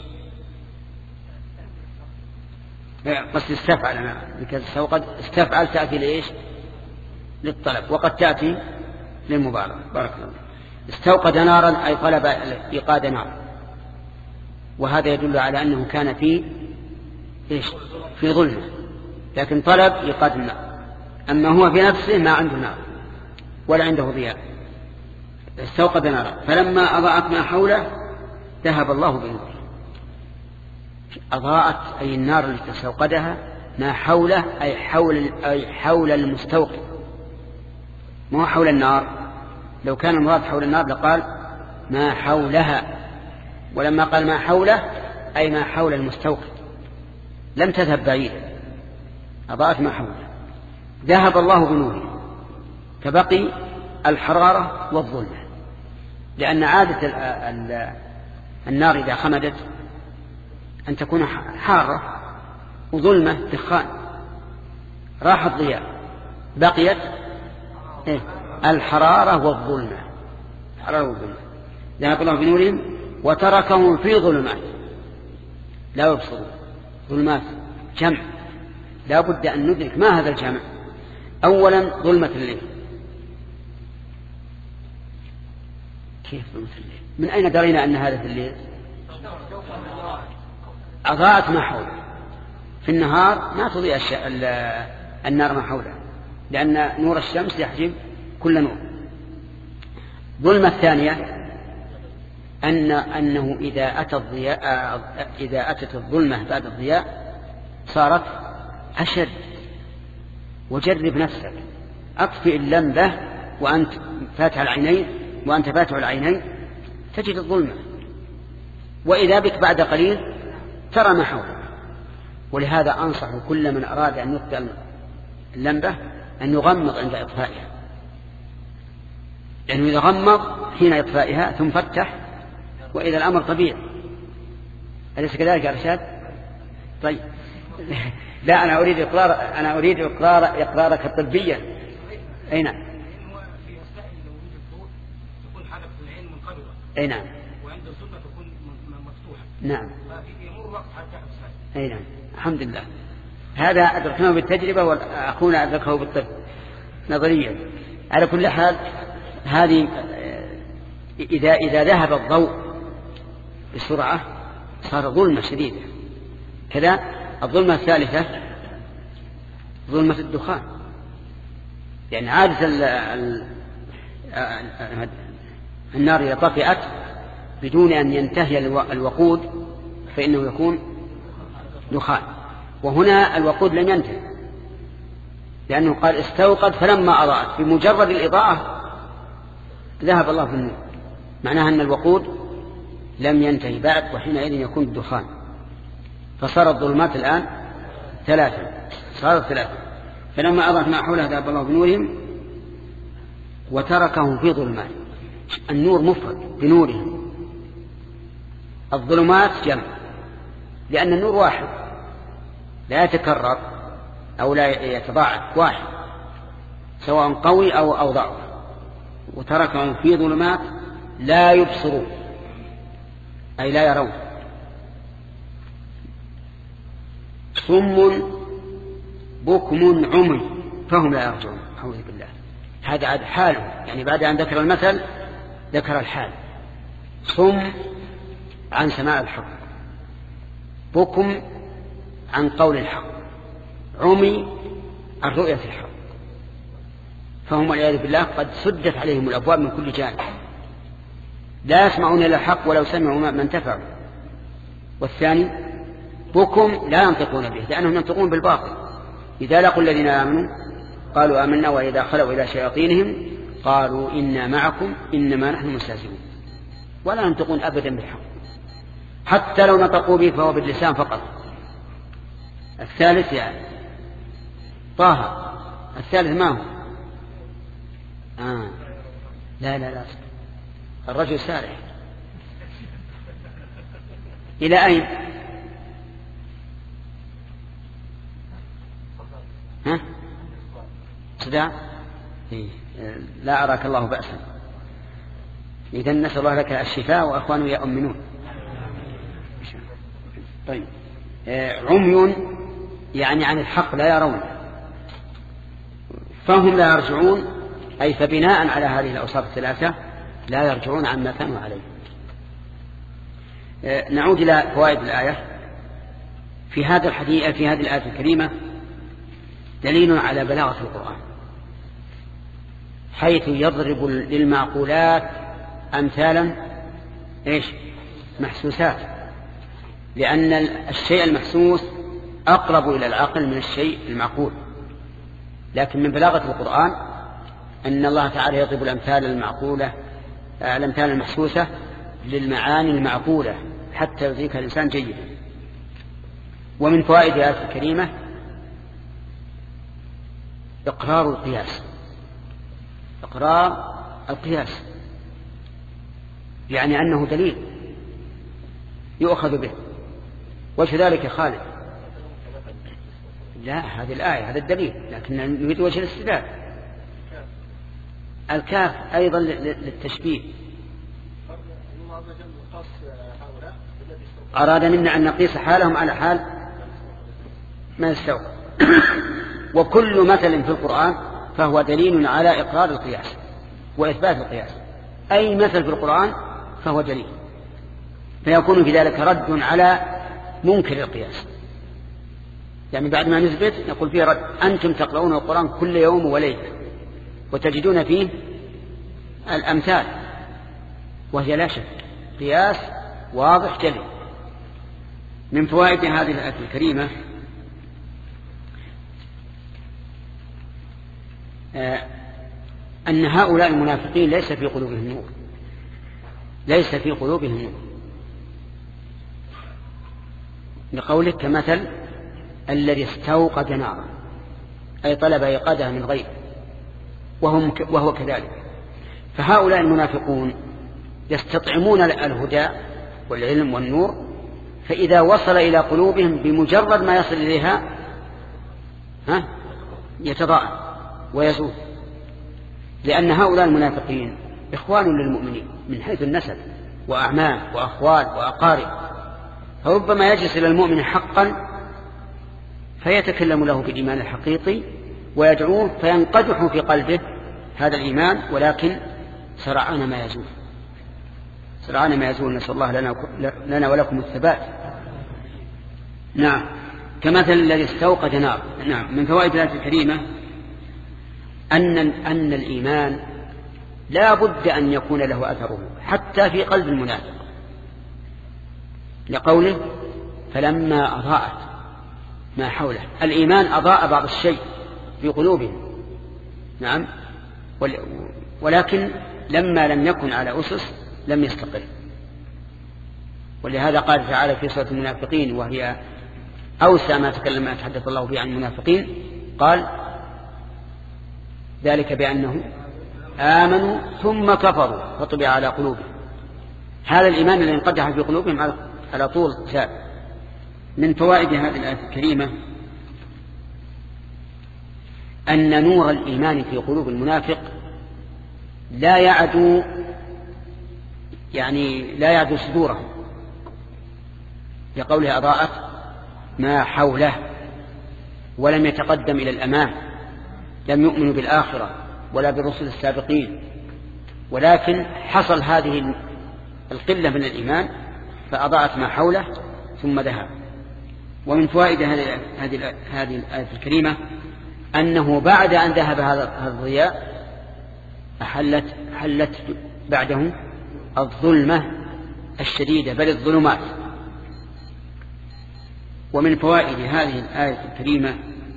قصد استفعل، أنا لكذا استوقد استفعل تأتي لإيش؟ للطلب، وقد تأتي للمبالغة. بارك الله. استوقد نارا أي طلب إيقاد نار، وهذا يدل على أنه كان في إيش؟ في ظلمة، لكن طلب إيقاد النار. أما هو في نفسه ما عنده نار ولا عنده ضياء. استوقد نارا فلما أضاءت ما حوله ذهب الله بنوره. أضاءت أي النار التي استوقدها ما حوله أي حول, أي حول المستوقد، ما هو حول النار. لو كان المراد حول النار لقال ما حولها، ولما قال ما حوله أي ما حول المستوقد، لم تذهب بعيدا، أضاءت ما حوله. ذهب الله بنوره فبقي الحرارة والظلمة، لأن عادة النار إذا خمدت أن تكون حارة وظلمة دخان، راح الضياء، بقيت إيه؟ الحرارة والظلمة. الحرارة والظلمة. ذهب الله بنورهم وتركهم في ظلمات لا يبصرون. ظلمات جمع، لا بد أن ندرك ما هذا الجمع. أولا ظلمة الليل. كيف ظلمة الليل؟ من أين درينا أن هذا في الليل؟ أضاءت ما حوله. في النهار ما تضيء النار ما حوله، لأن نور الشمس يحجب كل نور. ظلمة الثانية أن أنه إذا أتى الضياء إذا أتت الظلمة بعد الضياء صارت أشد. وجرب نفسك، أطفئ اللمبة وأنت فاتح العينين وأنت فاتح العينين تجد الظلمة، وإذا بك بعد قليل ترى ما حولك. ولهذا أنصح كل من أراد أن يطفئ اللمبة أن يغمض عند إطفائها، لأنه إذا غمض حين إطفائها ثم فتح وإذا الأمر طبيعي. أليس كذلك يا رشاد؟ طيب لا، أنا أريد إقرار أنا أريد إقرار إقرارك الطبيا. أي نعم. أي نعم. وعند الظلمة تكون مفتوحة. نعم. فيمر وقت حتى تحدث. أي نعم. الحمد لله. هذا أدركناه بالتجربة وأخونا أدركه بالطب نظريا. على كل حال هذه إذا, إذا ذهب الضوء بسرعة صار ظلمة شديدة. كذا الظلمة الثالثة ظلمة الدخان، يعني عادة ال ال النار إذا طفئت بدون أن ينتهي الوقود فإنه يكون دخان، وهنا الوقود لم ينتهي لأنه قال استوقد فلما أضاءت، بمجرد الإضاءة ذهب الله في النور، معناها أن الوقود لم ينتهي بعد، وحينئذ يكون الدخان. فصارت الظلمات الآن ثلاثة، صارت ثلاثة. فلما أضاءت ما حولها ذهب الله بنورهم وتركهم في ظلمات. النور مفرد بنورهم، الظلمات جمع، لأن النور واحد لا يتكرر أو لا يتضاعف، واحد سواء قوي أو أو ضعف. وتركهم في ظلمات لا يبصرون أي لا يرون، صم بكم عمي فهم لا يرجعون. أعوذ بالله. هذا عاد حاله، يعني بعد أن ذكر المثل ذكر الحال. صم عن سماع الحق، بكم عن قول الحق، عمي عن رؤية الحق، فهم والعياذ بالله قد سدت عليهم الأبواب من كل جانب، لا يسمعون إلا الحق ولو سمعوا ما انتفعوا. والثاني بكم لا ينطقون به لأنهم ينطقون بالباطل، إذا لقوا الذين آمنوا قالوا آمنا وإذا خلوا إلى شياطينهم قالوا إنا معكم إنما نحن مستهزئون، ولا ينطقون أبدا بالحق، حتى لو نطقوا به فهو باللسان فقط. الثالث يعني طه، الثالث ما هو؟ آه. لا لا لا الرجل سارح إلى أين؟ ها؟ صداع؟ إيه. لا أراك الله بأسا. إذن نسأل الله لك الشفاء وأخوانه يؤمنون. طيب عمي يعني عن الحق لا يرون، فهم لا يرجعون، أي فبناء على هذه الأوصاف الثلاثة لا يرجعون عما كانوا عليه. نعود إلى فوائد الآية. في هذا الحديث في هذه الآية الكريمة دليل على بلاغة القرآن، حيث يضرب للمعقولات أمثالا إيش؟ محسوسات، لأن الشيء المحسوس أقرب إلى العقل من الشيء المعقول. لكن من بلاغة القرآن أن الله تعالى يضرب الأمثال المعقولة الأمثال المحسوسة للمعاني المعقولة حتى يدرك الإنسان جيدا. ومن فوائد الآية الكريمة إقرار القياس، إقرار القياس يعني أنه دليل يؤخذ به. وجه ذلك خالد؟ لا، هذه الآية هذا الدليل، لكن نريد وجه الاستدلال. الكاف أيضا للتشبيه، أراد منا أن نقيس حالهم على حال ما يستوى. وكل مثل في القرآن فهو دليل على إقرار القياس وإثبات القياس، أي مثل في القرآن فهو دليل، فيكون في ذلك رد على منكر القياس. يعني بعد ما نثبت نقول فيه رد. أنتم تقرؤون القرآن كل يوم وليلة وتجدون فيه الأمثال، وهي لا شك قياس واضح جلي. من فوائد هذه الآية الكريمة آه أن هؤلاء المنافقين ليس في قلوبهم نور، ليس في قلوبهم نور، لقولك كمثل الذي استوقد نارا، أي طلب إيقادها من غيره، وهم وهو كذلك. فهؤلاء المنافقون يستطعمون الهدى والعلم والنور، فإذا وصل إلى قلوبهم بمجرد ما يصل إليها ها يتضاءل ويزول، لأن هؤلاء المنافقين إخوان للمؤمنين من حيث النسب وأعمام وأخوال وأقارب، فربما يجلس إلى المؤمن حقا فيتكلم له بالإيمان الحقيقي ويدعوه فينقدح في قلبه هذا الإيمان، ولكن سرعان ما يزول. سرعان ما يزول، نسأل الله لنا, لنا ولكم الثبات. نعم، كمثل الذي استوقد نار. نعم، من فوائد الآية الكريمة أن, أن الإيمان لا بد أن يكون له أثره حتى في قلب المنافق، لقوله فلما أضاءت ما حوله. الإيمان أضاء بعض الشيء في قلوبهم، نعم، ولكن لما لم يكن على أسس لم يستقر. ولهذا قال تعالى في سورة المنافقين، وهي أوسع ما تكلم ما تحدث الله فيه عن المنافقين، قال ذلك بأنه آمنوا ثم كفروا فطبع على قلوبهم. هذا الإيمان الذي انقدح في قلوبهم على طول ساب. من فوائد هذه الآية الكريمة أن نور الإيمان في قلوب المنافق لا يعدو يعني لا يعدو صدورهم، لقوله أضاءت ما حوله، ولم يتقدم إلى الأمام، لم يؤمنوا بالآخرة ولا بالرسل السابقين، ولكن حصل هذه القلة من الإيمان فأضاءت ما حوله ثم ذهب. ومن فوائد هذه هذه الآية الكريمة أنه بعد أن ذهب هذا الضياء أحلت حلت بعده الظلمة الشديدة، بل الظلمات. ومن فوائد هذه الآية الكريمة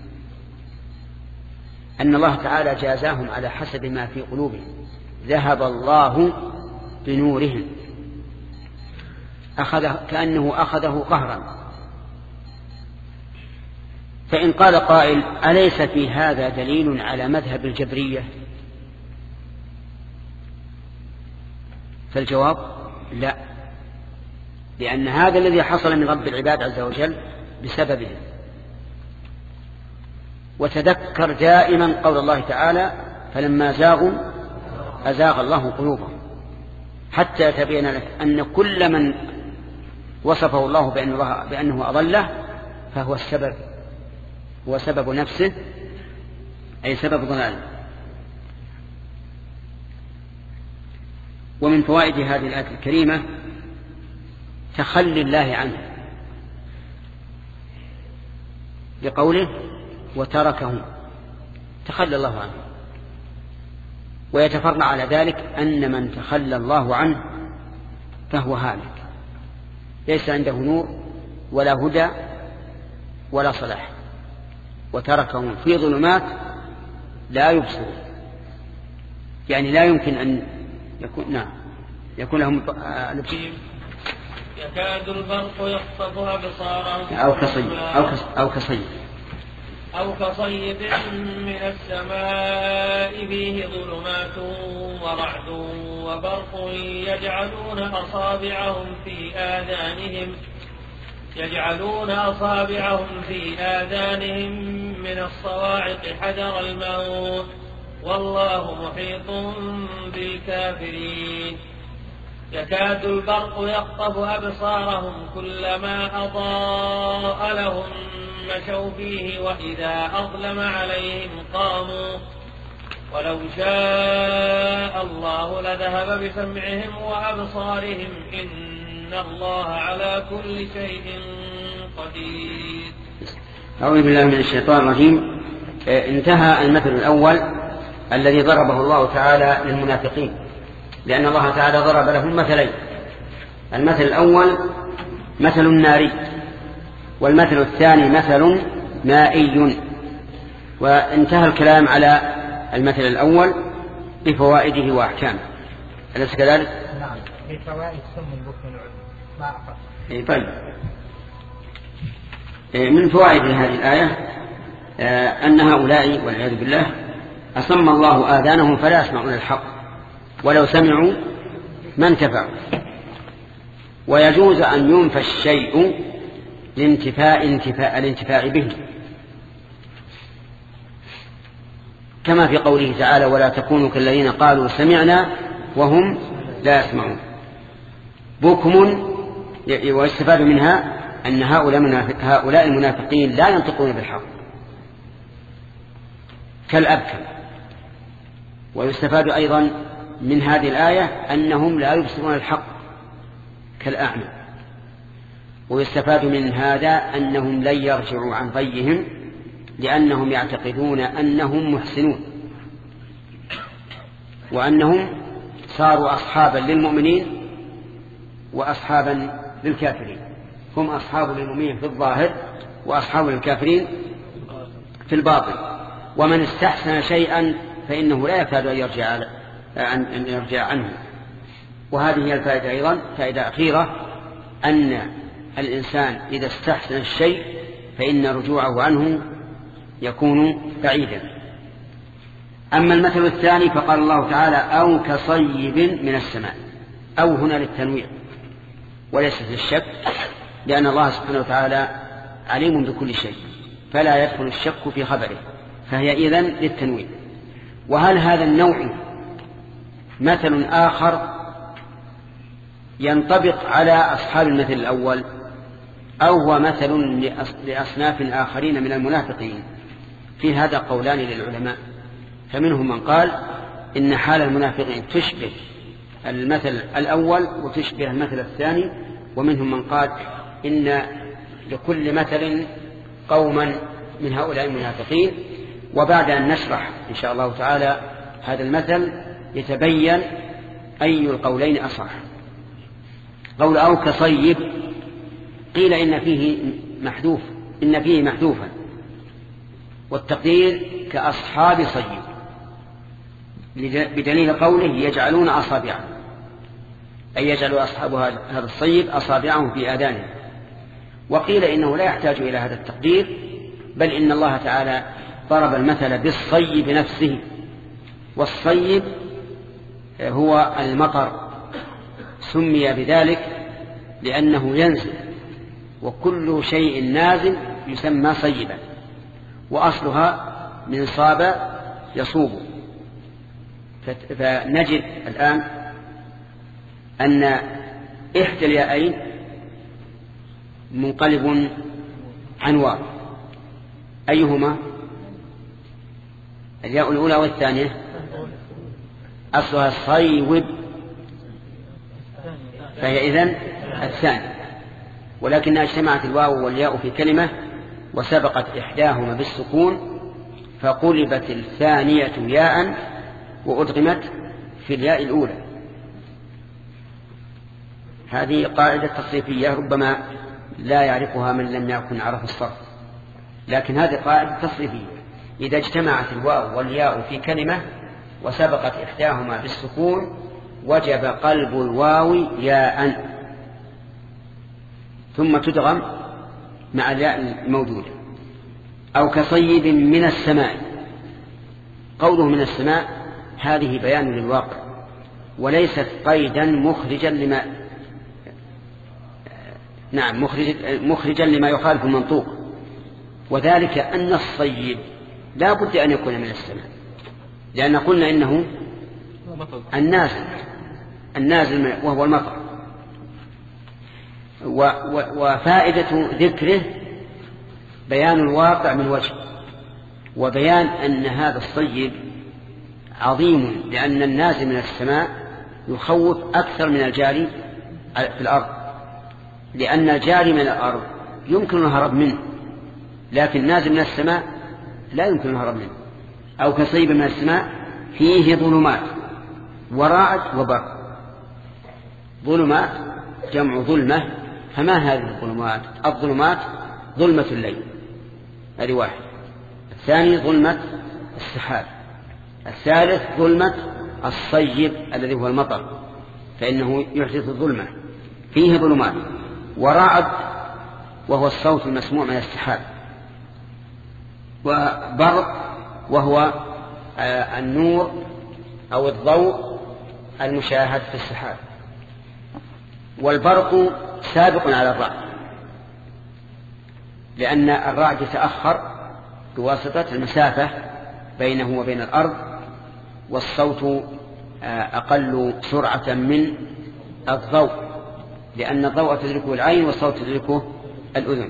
أن الله تعالى جازاهم على حسب ما في قلوبهم، ذهب الله بنورهم، أخذ كأنه أخذه قهرا. فإن قال قائل أليس في هذا دليل على مذهب الجبرية؟ فالجواب لا، لأن هذا الذي حصل من رب العباد عز وجل بسببه. وتذكر دائما قول الله تعالى فلما زاغوا أزاغ الله قلوبهم، حتى يتبين لك أن كل من وصفه الله بأنه أضله فهو السبب، هو سبب نفسه، أي سبب ضلاله. ومن فوائد هذه الآية الكريمة تخلي الله عنه، بقوله وتركهم، تخلى الله عنه. ويتفرع على ذلك أن من تخلى الله عنه فهو هالك، ليس عنده نور ولا هدى ولا صلاح، وتركهم في ظلمات لا يبصرون، يعني لا يمكن أن يكون نعم يكون لهم الابصار. يكاد البرق يخطف أبصارهم أو كصيب أو أو كصيب أو كصيب من السماء فيه ظلمات ورعد وبرق يجعلون أصابعهم في آذانهم يجعلون أصابعهم في آذانهم من الصواعق حذر الموت والله محيط بالكافرين. يكاد البرق يخطف أبصارهم كلما أضاء لهم مشوا فيه وإذا أظلم عليهم قاموا ولو شاء الله لذهب بسمعهم وأبصارهم إن الله على كل شيء قدير. أعوذ بالله من الشيطان الرجيم. انتهى المثل الأول الذي ضربه الله تعالى للمنافقين، لأن الله تعالى ضرب لهم مثلين. المثل الأول مثل ناري، والمثل الثاني مثل مائي. وانتهى الكلام على المثل الأول بفوائده وأحكامه، أليس كذلك؟ نعم، بفوائد سم البكم العلم ما أقصد. إيه طيب. إيه من فوائد هذه الآية آه أن هؤلاء والعياذ بالله أصم الله آذانهم فلا يسمعون الحق، ولو سمعوا ما انتفعوا. ويجوز أن ينفى الشيء لانتفاء انتفاء الانتفاع به، كما في قوله تعالى ولا تكونوا كالذين قالوا سمعنا وهم لا يسمعون. بكم، ويستفاد منها أن هؤلاء المنافقين لا ينطقون بالحق كالأبكم. ويستفاد أيضا من هذه الآية أنهم لا يبصرون الحق كالأعمى. ويستفاد من هذا أنهم لن يرجعوا عن غيهم لأنهم يعتقدون أنهم محسنون وأنهم صاروا أصحابا للمؤمنين وأصحابا للكافرين. هم أصحاب للمؤمنين في الظاهر وأصحاب للكافرين في الباطن. ومن استحسن شيئا فإنه لا يكاد أن يرجع, أن يرجع عنه. وهذه هي الفائدة أيضا، فائدة أخيرة، أن الإنسان إذا استحسن الشيء فإن رجوعه عنه يكون بعيدا. أما المثل الثاني فقال الله تعالى أو كصيب من السماء. أو هنا للتنويع وليست للشك، لأن الله سبحانه وتعالى عليم بكل شيء فلا يدخل الشك في خبره، فهي إذن للتنويع. وهل هذا النوع مثل آخر ينطبق على أصحاب المثل الأول أو هو مثل لأصناف آخرين من المنافقين؟ في هذا قولان للعلماء، فمنهم من قال إن حال المنافقين تشبه المثل الأول وتشبه المثل الثاني، ومنهم من قال إن لكل مثل قوما من هؤلاء المنافقين. وبعد أن نشرح إن شاء الله تعالى هذا المثل يتبين أي القولين أصح. قول أو كصيب قيل إن فيه محذوف، إن فيه محذوفا، والتقدير كأصحاب صيب بدليل قوله يجعلون أصابعهم، أي يجعل أصحاب هذا الصيب أصابعهم في آذانهم. وقيل إنه لا يحتاج إلى هذا التقدير، بل إن الله تعالى ضرب المثل بالصيب نفسه، والصيب هو المطر، سمي بذلك لأنه ينزل، وكل شيء نازل يسمى صيبا، وأصلها من صاب يصوب. فنجد الآن أن إحدى الياءين منقلب عن واو، أيهما؟ الياء الأولى والثانية أصلها صيب، فهي إذن الثاني، ولكن اجتمعت الواو والياء في كلمة وسبقت إحداهما بالسكون فقلبت الثانية ياء وأدغمت في الياء الأولى. هذه قاعدة تصريفية ربما لا يعرفها من لم يكن عرف الصرف، لكن هذه قاعدة تصريفية. إذا اجتمعت الواو والياء في كلمة وسبقت إحداهما بالسكون وجب قلب الواو ياء ثم تدغم مع الياء الموجودة. أو كصيب من السماء، قوله من السماء هذه بيان للواقع وليست قيدا مخرجا لما نعم مخرجا, مخرجا لما يخالف المنطوق، وذلك أن الصيب لا بد أن يكون من السماء، لأن قلنا إنه النازل النازل وهو المطر. وفائدة ذكره بيان الواقع من وجه، وبيان أن هذا الصيب عظيم، لأن النازل من السماء يخوف أكثر من الجاري في الأرض، لأن الجاري من الأرض يمكن الهرب منه، لكن نازل من السماء لا يمكن الهرب منه. أو كصيب من السماء فيه ظلمات ورعد وبرق. ظلمات جمع ظلمة، فما هذه الظلمات؟ الظلمات ظلمة الليل، هذه واحد. الثاني ظلمة السحاب. الثالث ظلمة الصيب الذي هو المطر، فإنه يحدث الظلمة. فيه ظلمات ورعد وهو الصوت المسموع من السحاب، وبرق وهو النور أو الضوء المشاهد في السحاب. والبرق سابق على الرعد، لأن الرعد يتأخر بواسطة المسافة بينه وبين الأرض، والصوت أقل سرعة من الضوء، لأن الضوء تدركه العين والصوت تدركه الأذن.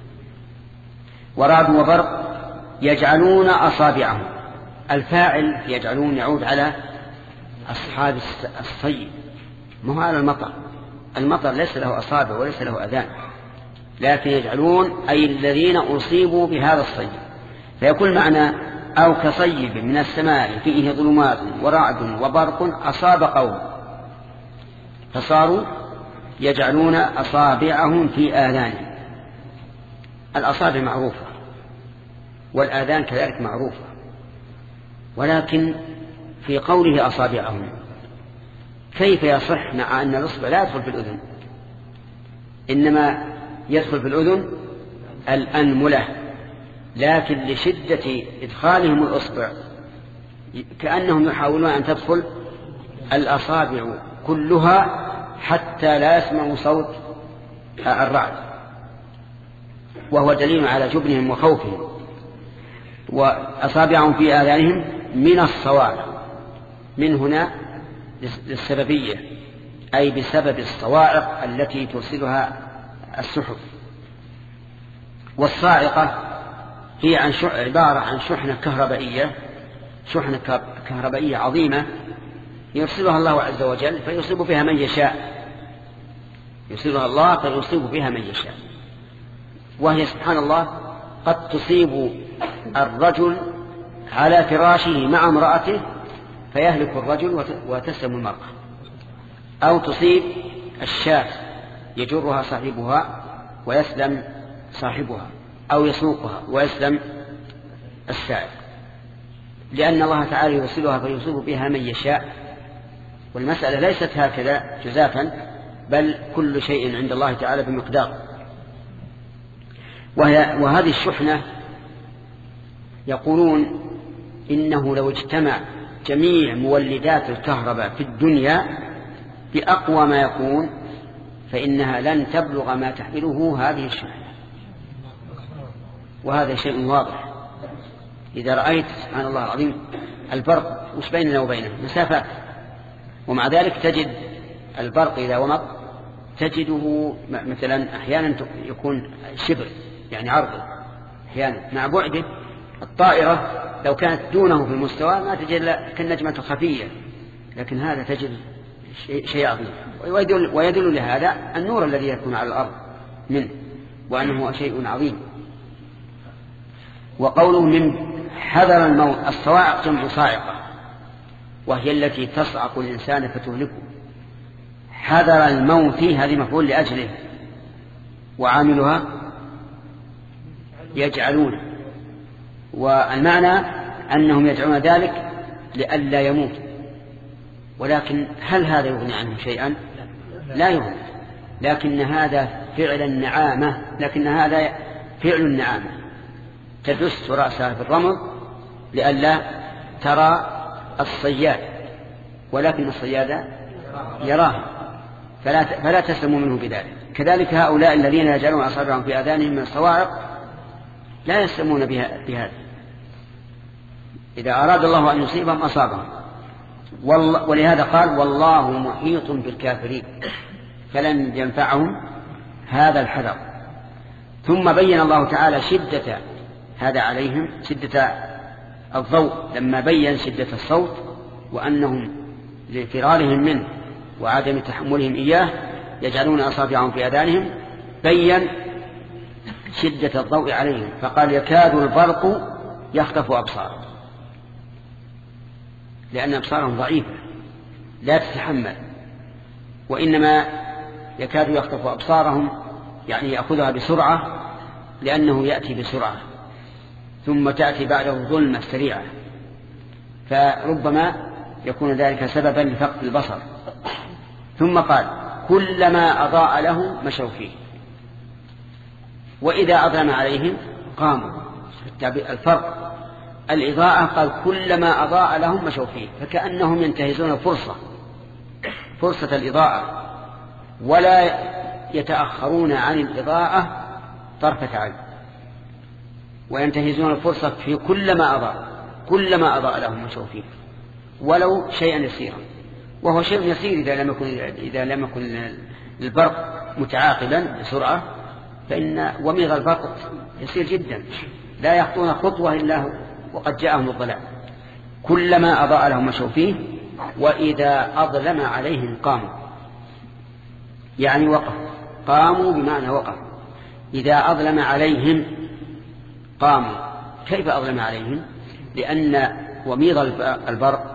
ورعد وبرق يجعلون أصابعهم. الفاعل يجعلون يعود على أصحاب الصيب، مو على المطر. المطر ليس له أصابع وليس له أذان، لكن يجعلون أي الذين أصيبوا بهذا الصيب. فيكون معنى أو كصيب من السماء فيه ظلمات ورعد وبرق أصاب قوم فصاروا يجعلون أصابعهم في آذانهم. الأصابع معروفة والآذان كذلك معروفة، ولكن في قوله أصابعهم كيف يصح مع أن الإصبع لا يدخل في الأذن، إنما يدخل في الأذن الأنملة، لكن لشدة إدخالهم الإصبع كأنهم يحاولون أن تدخل الأصابع كلها حتى لا يسمعوا صوت الرعد، وهو دليل على جبنهم وخوفهم. وأصابعهم في آذانهم من الصواعق، من هنا للسببية، أي بسبب الصواعق التي ترسلها السحب. والصاعقة هي عن عبارة عن شحنة كهربائية، شحنة كهربائية عظيمة يرسلها الله عز وجل فيصيب بها من يشاء، يرسلها الله فيصيب بها من يشاء. وهي سبحان الله قد تصيب الرجل على فراشه مع امرأته فيهلك الرجل وتسلم المرأة، أو تصيب الشاة يجرها صاحبها ويسلم صاحبها، أو يسوقها ويسلم السائق، لأن الله تعالى يرسلها فيصيب بها من يشاء. والمسألة ليست هكذا جزافا، بل كل شيء عند الله تعالى بمقدار. وهذه الشحنة يقولون إنه لو اجتمع جميع مولدات الكهرباء في الدنيا بأقوى ما يكون فإنها لن تبلغ ما تحمله هذه الشحنة، وهذا شيء واضح. إذا رأيت سبحان الله العظيم البرق وش بيننا وبينه مسافات، ومع ذلك تجد البرق إذا ومض تجده مثلا أحيانا يكون شبر يعني عرضه، أحيانا مع بعده. الطائرة لو كانت دونه في المستوى ما تجد كالنجمة الخفية، لكن هذا تجد شيء عظيم. ويدل, ويدل لهذا النور الذي يكون على الأرض منه، وأنه شيء عظيم. وقوله من حذر الموت، الصواعق جمع صاعقة، وهي التي تصعق الإنسان فتهلكه. حذر الموت هذه مفعول لأجله، وعاملها يجعلون، والمعنى أنهم يجعلون ذلك لئلا يموت. ولكن هل هذا يغني عنه شيئا؟ لا يغني، لكن هذا فعل النعامة، لكن هذا فعل النعامة تدس رأسها في الرمل لئلا ترى الصياد، ولكن الصياد يراه فلا, فلا تسلموا منه بذلك. كذلك هؤلاء الذين يجعلون أصابعهم في آذانهم من الصواعق لا يسلمون بها بهذا، إذا أراد الله أن يصيبهم أصابهم. ولهذا قال والله محيط بالكافرين، فلن ينفعهم هذا الحذر. ثم بين الله تعالى شدة هذا عليهم، شدة الضوء لما بين شدة الصوت وأنهم لفرارهم منه وعدم تحملهم إياه يجعلون أصابعهم في آذانهم، بين شدة الضوء عليهم فقال يكاد البرق يخطف أبصارهم، لأن أبصارهم ضعيفة لا تتحمل، وإنما يكاد يخطف أبصارهم يعني يأخذها بسرعة، لأنه يأتي بسرعة ثم تأتي بعده ظلمة سريعة، فربما يكون ذلك سببا لفقد البصر. ثم قال كلما أضاء لهم مشوا فيه، وإذا أظلم عليهم قاموا. الفرق الإضاءة قال كلما أضاء لهم مشوا فيه، فكأنهم ينتهزون الفرصة فرصة الإضاءة ولا يتأخرون عن الإضاءة طرفة عين، وينتهزون الفرصة في كلما أضاء كلما أضاء لهم مشوا فيه ولو شيئا يسيرا، وهو شيء يسير إذا لم يكن إذا لم يكن البرق متعاقبا بسرعة، فإن وميض البرق يسير جدا لا يخطون خطوة إلا هو وقد جاءهم الظلام. كلما أضاء لهم مشوا فيه وإذا أظلم عليهم قاموا. يعني وقف، قاموا بمعنى وقف. إذا أظلم عليهم قاموا. كيف أظلم عليهم؟ لأن وميض البرق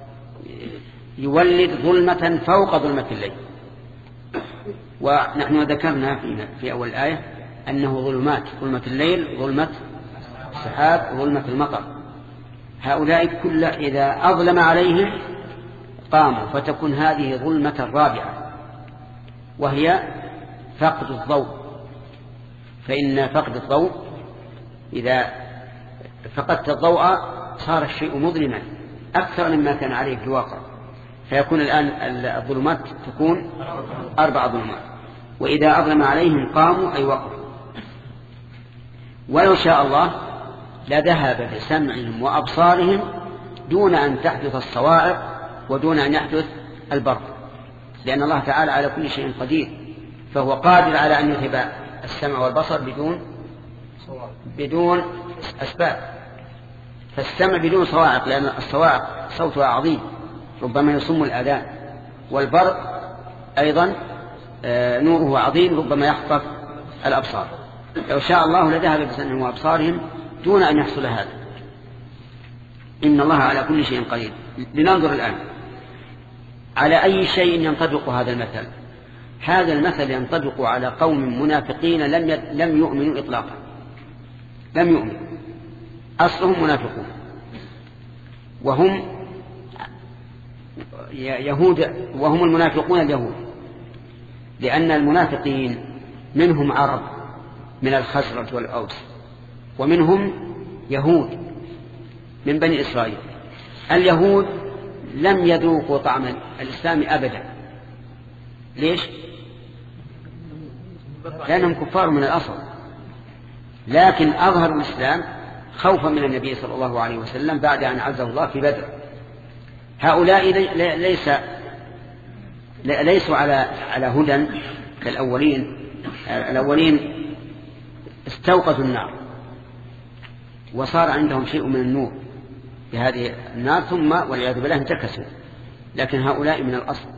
يولد ظلمة فوق ظلمة الليل، ونحن ذكرنا في أول الآية أنه ظلمات، ظلمة الليل، ظلمة السحاب، ظلمة المطر. هؤلاء كل إذا أظلم عليهم قاموا، فتكون هذه ظلمة رابعة وهي فقد الضوء. فإن فقد الضوء إذا فقدت الضوء صار الشيء مظلما أكثر مما كان عليه في الواقع، فيكون الآن الظلمات تكون أربع ظلمات. وإذا أظلم عليهم قاموا أي وقفوا. ولو شاء الله لذهب بسمعهم وأبصارهم دون أن تحدث الصواعق ودون أن يحدث البرق، لأن الله تعالى على كل شيء قدير، فهو قادر على أن يذهب السمع والبصر بدون بدون أسباب. فالسمع بدون صواعق، لأن الصواعق صوتها عظيم ربما يصم الآذان، والبرق أيضا نوره عظيم ربما يخطف الأبصار. لو شاء الله لذهب بسمعهم وأبصارهم دون أن يحصل هذا. إن الله على كل شيء قدير. لننظر الآن على أي شيء ينطبق هذا المثل. هذا المثل ينطبق على قوم منافقين لم لم يؤمنوا إطلاقا، لم يؤمنوا، أصلهم منافقون، وهم يهود، وهم المنافقون اليهود، لأن المنافقين منهم عرب من الخزرج والأوس، ومنهم يهود من بني إسرائيل. اليهود لم يذوقوا طعم الإسلام أبدا. ليش؟ لأنهم كفار من الأصل، لكن أظهروا الإسلام خوفا من النبي صلى الله عليه وسلم بعد أن عزه الله في بدر. هؤلاء ليس ليسوا على على هدى كالأولين. الأولين استوقدوا النار وصار عندهم شيء من النور بهذه النار، ثم والعياذ بالله انتكسوا. لكن هؤلاء من الأصل